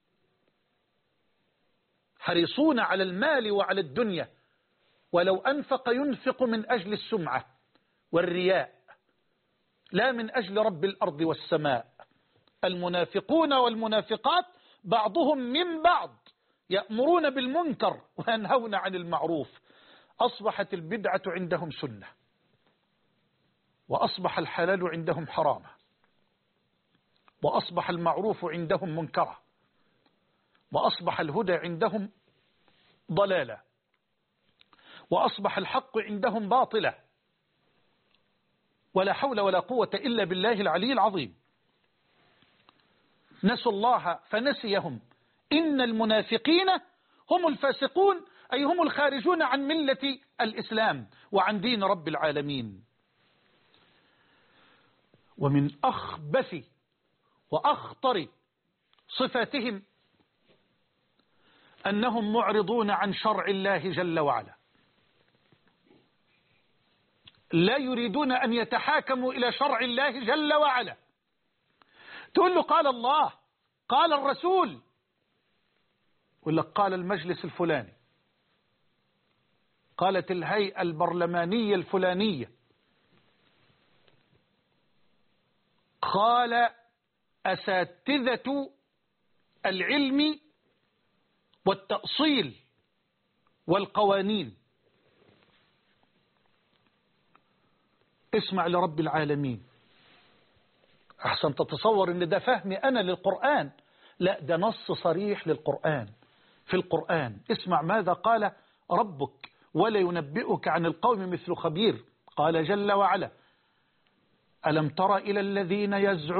حريصون على المال وعلى الدنيا، ولو أنفق ينفق من أجل السمعة والرياء لا من أجل رب الأرض والسماء. المنافقون والمنافقات بعضهم من بعض، يأمرون بالمنكر وينهون عن المعروف. أصبحت البدعة عندهم سنة، وأصبح الحلال عندهم حراما، وأصبح المعروف عندهم منكرا، وأصبح الهدى عندهم ضلالة، وأصبح الحق عندهم باطلة، ولا حول ولا قوة إلا بالله العلي العظيم. نسوا الله فنسيهم. إن المنافقين هم الفاسقون، أي هم الخارجون عن ملة الإسلام وعن دين رب العالمين. ومن أخبث وأخطر صفاتهم أنهم معرضون عن شرع الله جل وعلا، لا يريدون أن يتحاكموا إلى شرع الله جل وعلا. تقول له قال الله، قال الرسول، يقول لك قال المجلس الفلاني، قالت الهيئة البرلمانية الفلانية، قال أساتذة العلم والتأصيل والقوانين. اسمع لرب العالمين. أحسن تتصور أن ده فهمي أنا للقرآن، لا ده نص صريح للقرآن. في القرآن اسمع ماذا قال ربك، ولا ينبئك عن القوم مثل خبير. قال جل وعلا: ألم تر إلى الذين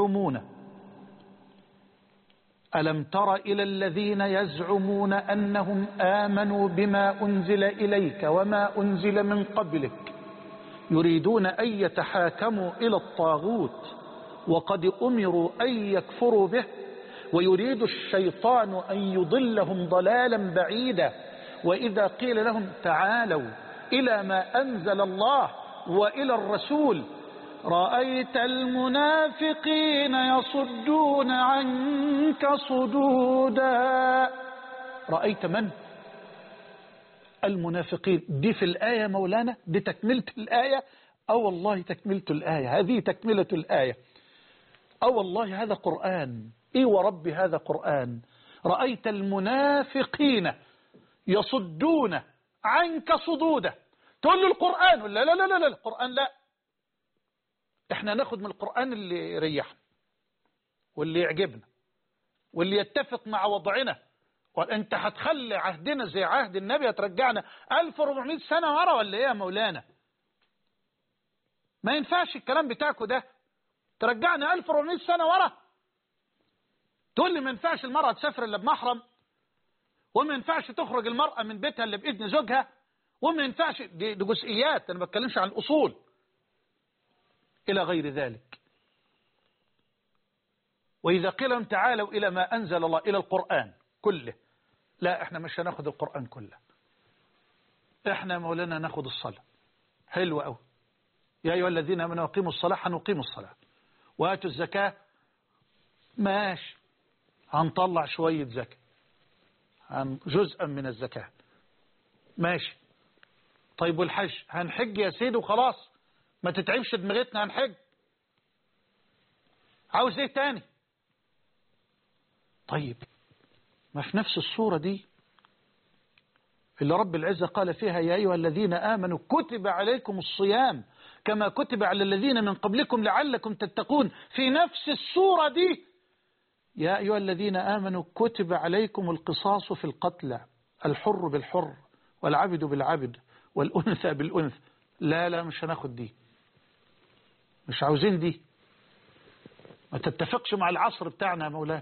يزعمون أنهم آمنوا بما أنزل إليك وما أنزل من قبلك يريدون أن يتحاكموا إلى الطاغوت وقد أمروا أن يكفروا به ويريد الشيطان أن يضلهم ضلالا بعيدا. وإذا قيل لهم تعالوا إلى ما أنزل الله وإلى الرسول رأيت المنافقين يصدون عنك صدودا. رأيت من؟ المنافقين. دي في الآية مولانا، دي تكملة الآية. والله تكملة الآية، هذه تكملة الآية. والله هذا قرآن. ورب هذا قرآن. رأيت المنافقين يصدون عنك صدودا. تقول له القرآن، لا لا لا لا القرآن لا، احنا ناخد من القرآن اللي يريحنا واللي يعجبنا واللي يتفق مع وضعنا. وانت هتخلي عهدنا زي عهد النبي، هترجعنا 1400 سنة ورا ولا ايه يا مولانا؟ ما ينفعش الكلام بتاعكو ده، ترجعنا 1400 سنة ورا. تقول لي ما ينفعش المرأة تسافر الا بمحرم، وما ينفعش تخرج المرأة من بيتها الا بإذن زوجها، وما ينفعش. دي جزئيات، انا ما بتكلمش عن الأصول إلى غير ذلك. وإذا قيل لهم تعالوا إلى ما أنزل الله، إلى القرآن كله، لا احنا مش هناخد القرآن كله، احنا مولانا ناخد الصلاة. حلو قوي. يا أيها الذين آمنوا أقيموا الصلاة، هنقيم الصلاة. وآتوا الزكاة، ماشي، هنطلع شوية زكاة، جزءا من الزكاة، ماشي. طيب والحج، هنحج يا سيدي وخلاص، ما تتعبش دماغتنا، هنحج. عاوز ايه تاني؟ طيب ما في نفس الصورة دي اللي رب العزة قال فيها يا أيها الذين آمنوا كتب عليكم الصيام كما كتب على الذين من قبلكم لعلكم تتقون. في نفس الصورة دي يا أيها الذين آمنوا كتب عليكم القصاص في القتلى، الحر بالحر والعبد بالعبد والأنثى بالأنثى. لا لا مش هناخد دي، مش عاوزين دي، ما تتفقش مع العصر بتاعنا يا مولانا.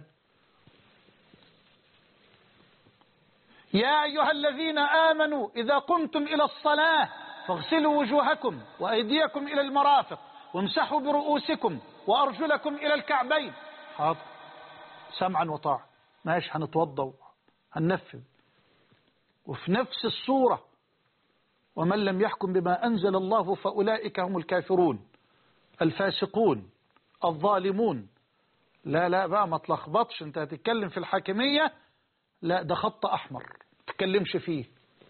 يا أيها الذين آمنوا إذا قمتم إلى الصلاة فاغسلوا وجوهكم وأيديكم إلى المرافق وامسحوا برؤوسكم وأرجلكم إلى الكعبين. حاضر، سمعا وطاعة، ماشي، هنتوضى هننفذ. وفي نفس الصورة ومن لم يحكم بما أنزل الله فأولئك هم الكافرون الفاسقون الظالمون. لا لا بقى ما تلخبطش، انت هتتكلم في الحاكمية، لا ده خط أحمر ما تتكلمش فيه.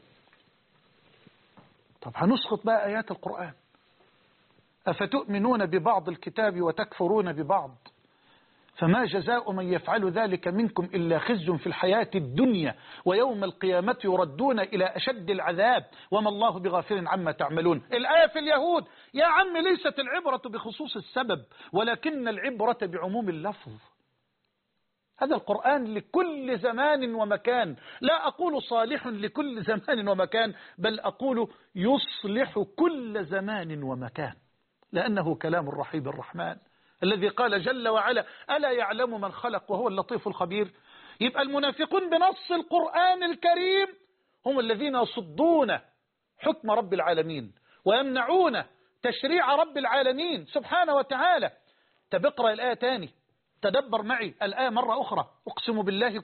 طب هنسقط بقى آيات القرآن. أفتؤمنون ببعض الكتاب وتكفرون ببعض فما جزاء من يفعل ذلك منكم إلا خزي في الحياة الدنيا ويوم القيامة يردون إلى أشد العذاب وما الله بغافل عما تعملون. الآية في اليهود يا عم ليست العبرة بخصوص السبب ولكن العبرة بعموم اللفظ. هذا القرآن لكل زمان ومكان، لا أقول صالح لكل زمان ومكان، بل أقول يصلح كل زمان ومكان، لأنه كلام الرحيم الرحمن الذي قال جل وعلا ألا يعلم من خلق وهو اللطيف الخبير. يبقى المنافقون بنص القرآن الكريم هم الذين يصدون حكم رب العالمين ويمنعون تشريع رب العالمين سبحانه وتعالى. تبقرأ الآية تاني، تدبر معي الآية مرة أخرى. أقسم بالله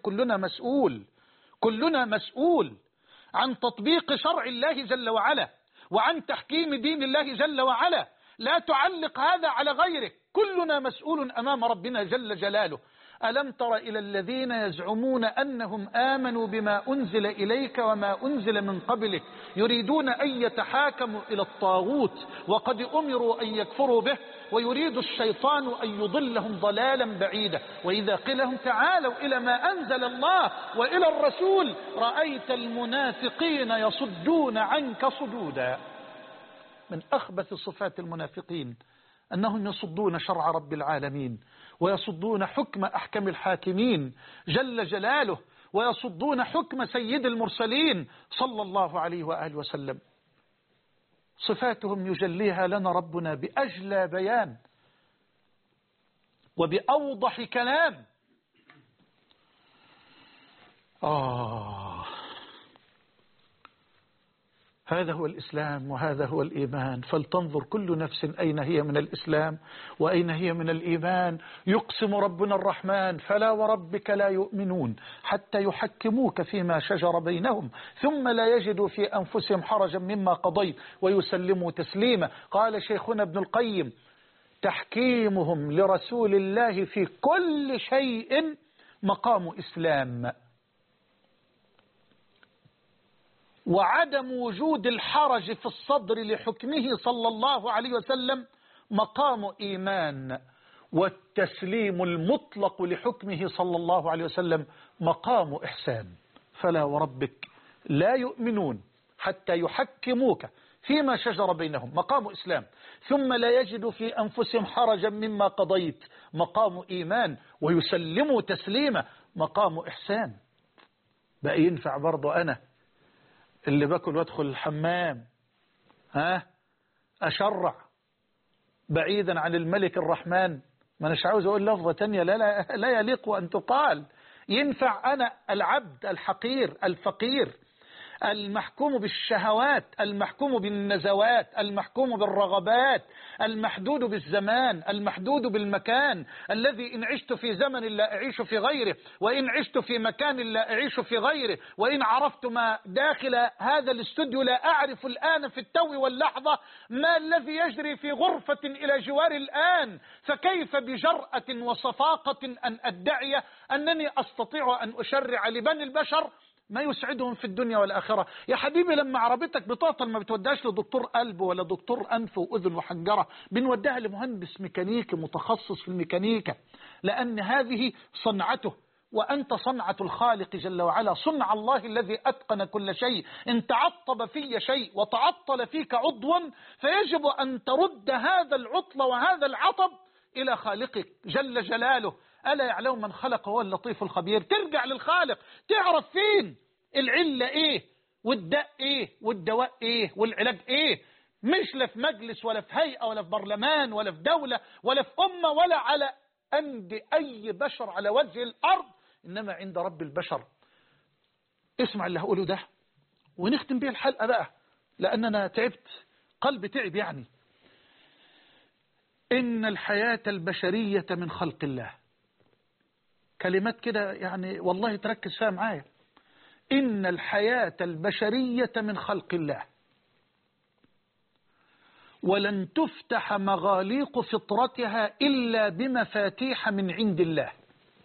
كلنا مسؤول عن تطبيق شرع الله جل وعلا وعن تحكيم دين الله جل وعلا. لا تعلق هذا على غيرك، كلنا مسؤول أمام ربنا جل جلاله. ألم تر إلى الذين يزعمون أنهم آمنوا بما أنزل إليك وما أنزل من قبلك يريدون أن يتحاكموا إلى الطاغوت وقد أمروا أن يكفروا به ويريد الشيطان أن يضلهم ضلالا بعيدا. وإذا قيل لهم تعالوا إلى ما أنزل الله وإلى الرسول رأيت المنافقين يصدون عنك صدودا. من أخبث صفات المنافقين أنهم يصدون شرع رب العالمين ويصدون حكم أحكم الحاكمين جل جلاله ويصدون حكم سيد المرسلين صلى الله عليه وآله وسلم. صفاتهم يجليها لنا ربنا بأجلى بيان وبأوضح كلام. هذا هو الإسلام وهذا هو الإيمان، فلتنظر كل نفس أين هي من الإسلام وأين هي من الإيمان. يقسم ربنا الرحمن فلا وربك لا يؤمنون حتى يحكموك فيما شجر بينهم ثم لا يجدوا في أنفسهم حرجا مما قضيت ويسلموا تسليما. قال شيخنا ابن القيم تحكيمهم لرسول الله في كل شيء مقام إسلام، وعدم وجود الحرج في الصدر لحكمه صلى الله عليه وسلم مقام إيمان، والتسليم المطلق لحكمه صلى الله عليه وسلم مقام إحسان. فلا وربك لا يؤمنون حتى يحكموك فيما شجر بينهم مقام إسلام ثم لا يجدوا في أنفسهم حرجا مما قضيت مقام إيمان ويسلموا تسليما مقام إحسان. بقى ينفع برضو أنا اللي باكل وادخل الحمام أشرع بعيدا عن الملك الرحمن؟ ما أناش عاوز أقول لفظة تانية لا يليق أن تقال. ينفع أنا العبد الحقير الفقير المحكوم بالشهوات المحكوم بالنزوات المحكوم بالرغبات المحدود بالزمان المحدود بالمكان الذي إن عشت في زمن لا أعيش في غيره وإن عشت في مكان لا أعيش في غيره وإن عرفت ما داخل هذا الاستوديو لا أعرف الآن في التو واللحظة ما الذي يجري في غرفة إلى جوار الآن، فكيف بجرأة وصفاقة أن أدعي أنني أستطيع أن أشرع لبني البشر ما يسعدهم في الدنيا والآخرة؟ يا حبيبي لما عربتك بتعطل ما بتوداش لدكتور قلب ولا دكتور أنف وأذن وحنجرة، بنوديها لمهندس ميكانيكي متخصص في الميكانيكا، لأن هذه صنعته وأنت صنعة الخالق جل وعلا، صنع الله الذي أتقن كل شيء. إن تعطب في شيء وتعطل فيك عضوا فيجب أن ترد هذا العطل وهذا العطب إلى خالقك جل جلاله. ألا يعلم من خلق هو اللطيف الخبير. ترجع للخالق تعرف فين العلة إيه والداء ايه والدواء ايه والعلاج ايه، مش لا في مجلس ولا في هيئة ولا في برلمان ولا في دولة ولا في أمة ولا على عند أي بشر على وجه الأرض، إنما عند رب البشر. اسمع اللي هقوله ده ونختم بيه الحلقة بقى، لأننا تعبت، قلبي تعب يعني. إن الحياة البشرية من خلق الله. كلمات كده يعني والله تركز فيها معايا. إن الحياة البشرية من خلق الله، ولن تفتح مغاليق فطرتها إلا بمفاتيح من عند الله،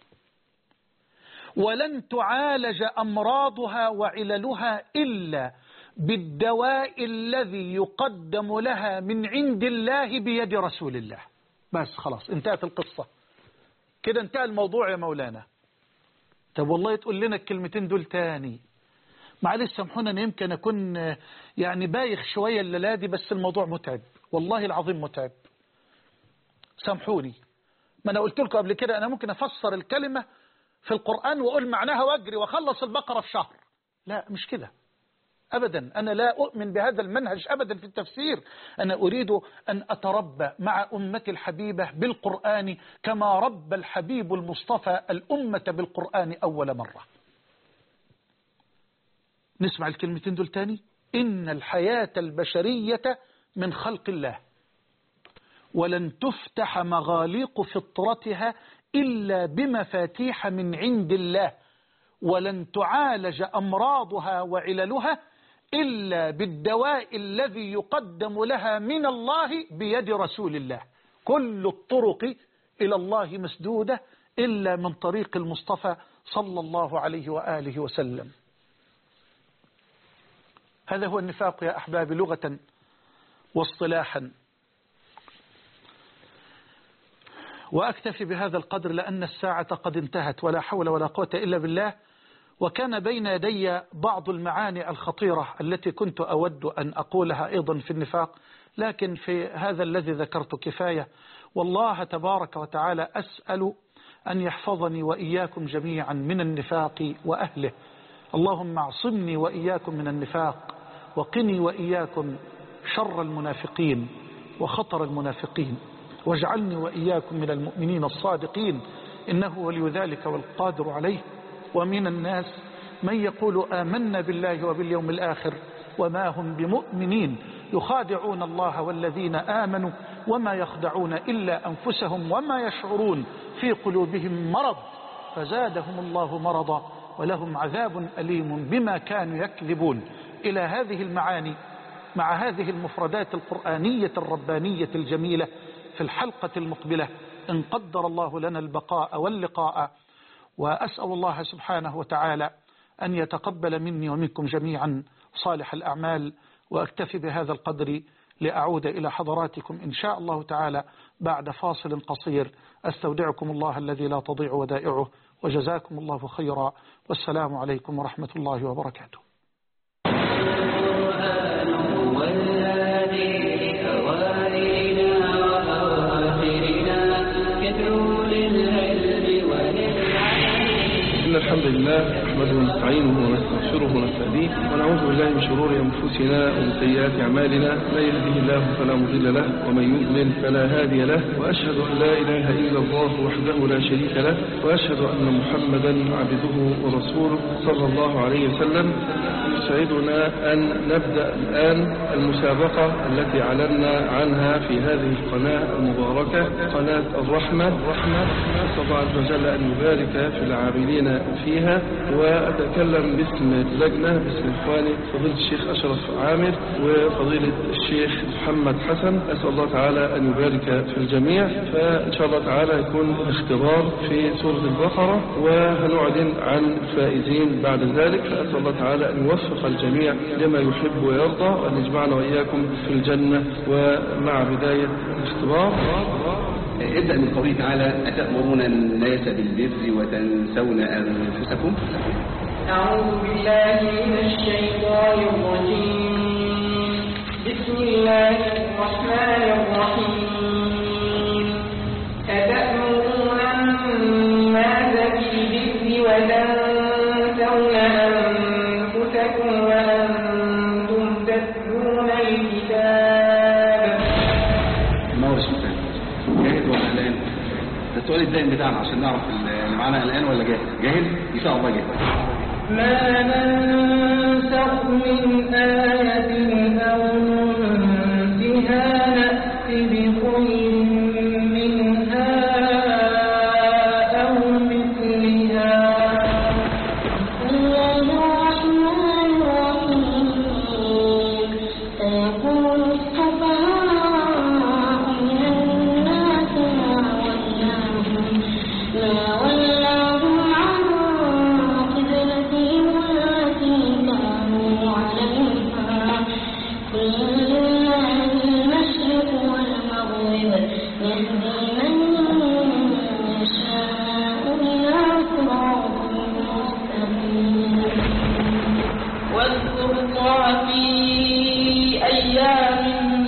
ولن تعالج أمراضها وعللها إلا بالدواء الذي يقدم لها من عند الله بيد رسول الله. بس خلاص انتهت القصة كده، انتهى الموضوع يا مولانا. طب والله تقول لنا الكلمتين دول تاني، معلش سامحونا أنا يمكن أكون يعني بايخ شوية الليلة دي، بس الموضوع متعب والله العظيم متعب، سامحوني. ما أنا قلت لكم قبل كده أنا ممكن أفسر الكلمة في القرآن وأقول معناها وأجري وأخلص البقرة في شهر. لا مش كده أبدا، أنا لا أؤمن بهذا المنهج أبدا في التفسير. أنا أريد أن أتربى مع أمتي الحبيبة بالقرآن كما ربى الحبيب المصطفى الأمة بالقرآن أول مرة. نسمع الكلمتين دول تاني. إن الحياة البشرية من خلق الله، ولن تفتح مغاليق فطرتها إلا بمفاتيح من عند الله، ولن تعالج أمراضها وعللها إلا بالدواء الذي يقدم لها من الله بيد رسول الله. كل الطرق إلى الله مسدودة إلا من طريق المصطفى صلى الله عليه وآله وسلم. هذا هو النفاق يا أحبابي لغة واصطلاحا. وأكتفي بهذا القدر لأن الساعة قد انتهت، ولا حول ولا قوة إلا بالله. وكان بين يدي بعض المعاني الخطيرة التي كنت أود أن أقولها أيضا في النفاق، لكن في هذا الذي ذكرت كفاية. والله تبارك وتعالى أسأل أن يحفظني وإياكم جميعا من النفاق وأهله. اللهم اعصمني وإياكم من النفاق، وقني وإياكم شر المنافقين وخطر المنافقين، واجعلني وإياكم من المؤمنين الصادقين، إنه ولي ذلك والقادر عليه. ومن الناس من يقول آمنا بالله وباليوم الآخر وما هم بمؤمنين، يخادعون الله والذين آمنوا وما يخدعون إلا أنفسهم وما يشعرون، في قلوبهم مرض فزادهم الله مرضا ولهم عذاب أليم بما كانوا يكذبون. إلى هذه المعاني مع هذه المفردات القرآنية الربانية الجميلة في الحلقة المقبلة إن قدر الله لنا البقاء واللقاء. وأسأل الله سبحانه وتعالى أن يتقبل مني ومنكم جميعا صالح الأعمال. وأكتفي بهذا القدر لأعود إلى حضراتكم إن شاء الله تعالى بعد فاصل قصير. أستودعكم الله الذي لا تضيع ودائعه، وجزاكم الله خيرا، والسلام عليكم ورحمة الله وبركاته. إن الحمد لله نحمده ونستعينه ونستغفره ونستهديه ونعوذ بالله من شرور أنفسنا ومن سيئات أعمالنا. من يهده الله فلا مضل له ومن يضلل فلا هادي له، وأشهد أن لا إله إلا الله وحده لا شريك له، وأشهد أن محمدا عبده ورسوله صلى الله عليه وسلم. يسعدنا أن نبدأ الآن المسابقة التي أعلنا عنها في هذه القناة المباركة، قناة الرحمة. نسأل الله عز وجل أن يبارك في العاملين فيها. وأتكلم باسم اللجنة، باسم إخواني فضيلة الشيخ أشرف عامر وفضيلة الشيخ محمد حسن. أسأل الله تعالى أن يبارك في الجميع. فإن شاء الله تعالى يكون اختبار في سورة البقرة، وهنعلن عن الفائزين بعد ذلك. فأسأل الله تعالى أن يوفق الجميع لما يحب ويرضى، وأن يجمعنا وإياكم في الجنة. ومع بداية الاختبار ابدأ من قوله تعالى: أتأمرون الناس بالبر وتنسون أنفسكم. أعوذ بالله من الشيطان الرجيم. بسم الله الرحمن الرحيم. أتأمرون الناس بالبر وتنسون أنفسكم وأنتم السؤال الدائم بتاعنا عشان نعرف اللي معانا الآن ولا جاهز؟ جاهز؟ إن شاء الله جاهز. ما ننسخ من آية أو ننسها نأتي بخير منها أو مثلها. الله الرحمن الرحيم. سيقول السفهاء من الناس ما ولاهم عن قبلتهم التي كانوا عليها. قل لله المشرق والمغرب يهدي من يشاء إلى صراط مستقيم. واذكر الله في أيام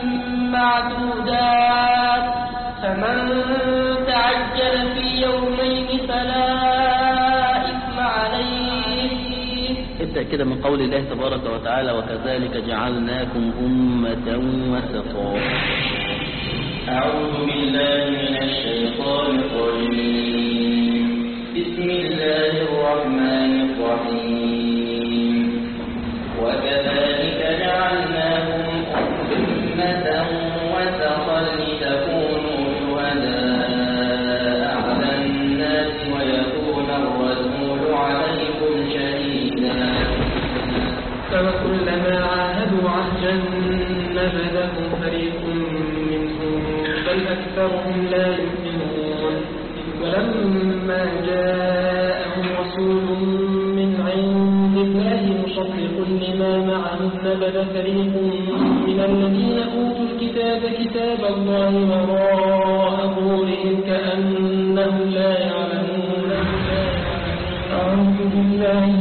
معدودات فمن تعجل في يومين فلا إثم عليه. ابدأ كده من قول الله تبارك وتعالى وكذلك جعلناكم أمة وسطا. أعوذ بالله من الشيطان الرجيم. بسم الله الرحمن الرحيم. وكذلك جعلناكم أمة وسطا لتكونوا شهداء على الناس ويكون الرسول عليكم شهيدا. فكلما عاهدوا عهدا نبذه فريق منهم بل أكثرهم لا يؤمنون. ولما جاءهم رسول من عند الله مصدق لما معهم نبذ فريق من الذين أوتوا الكتاب كتاب الله وراء ظهورهم كأنهم لا يعلمون. أعوذ بالله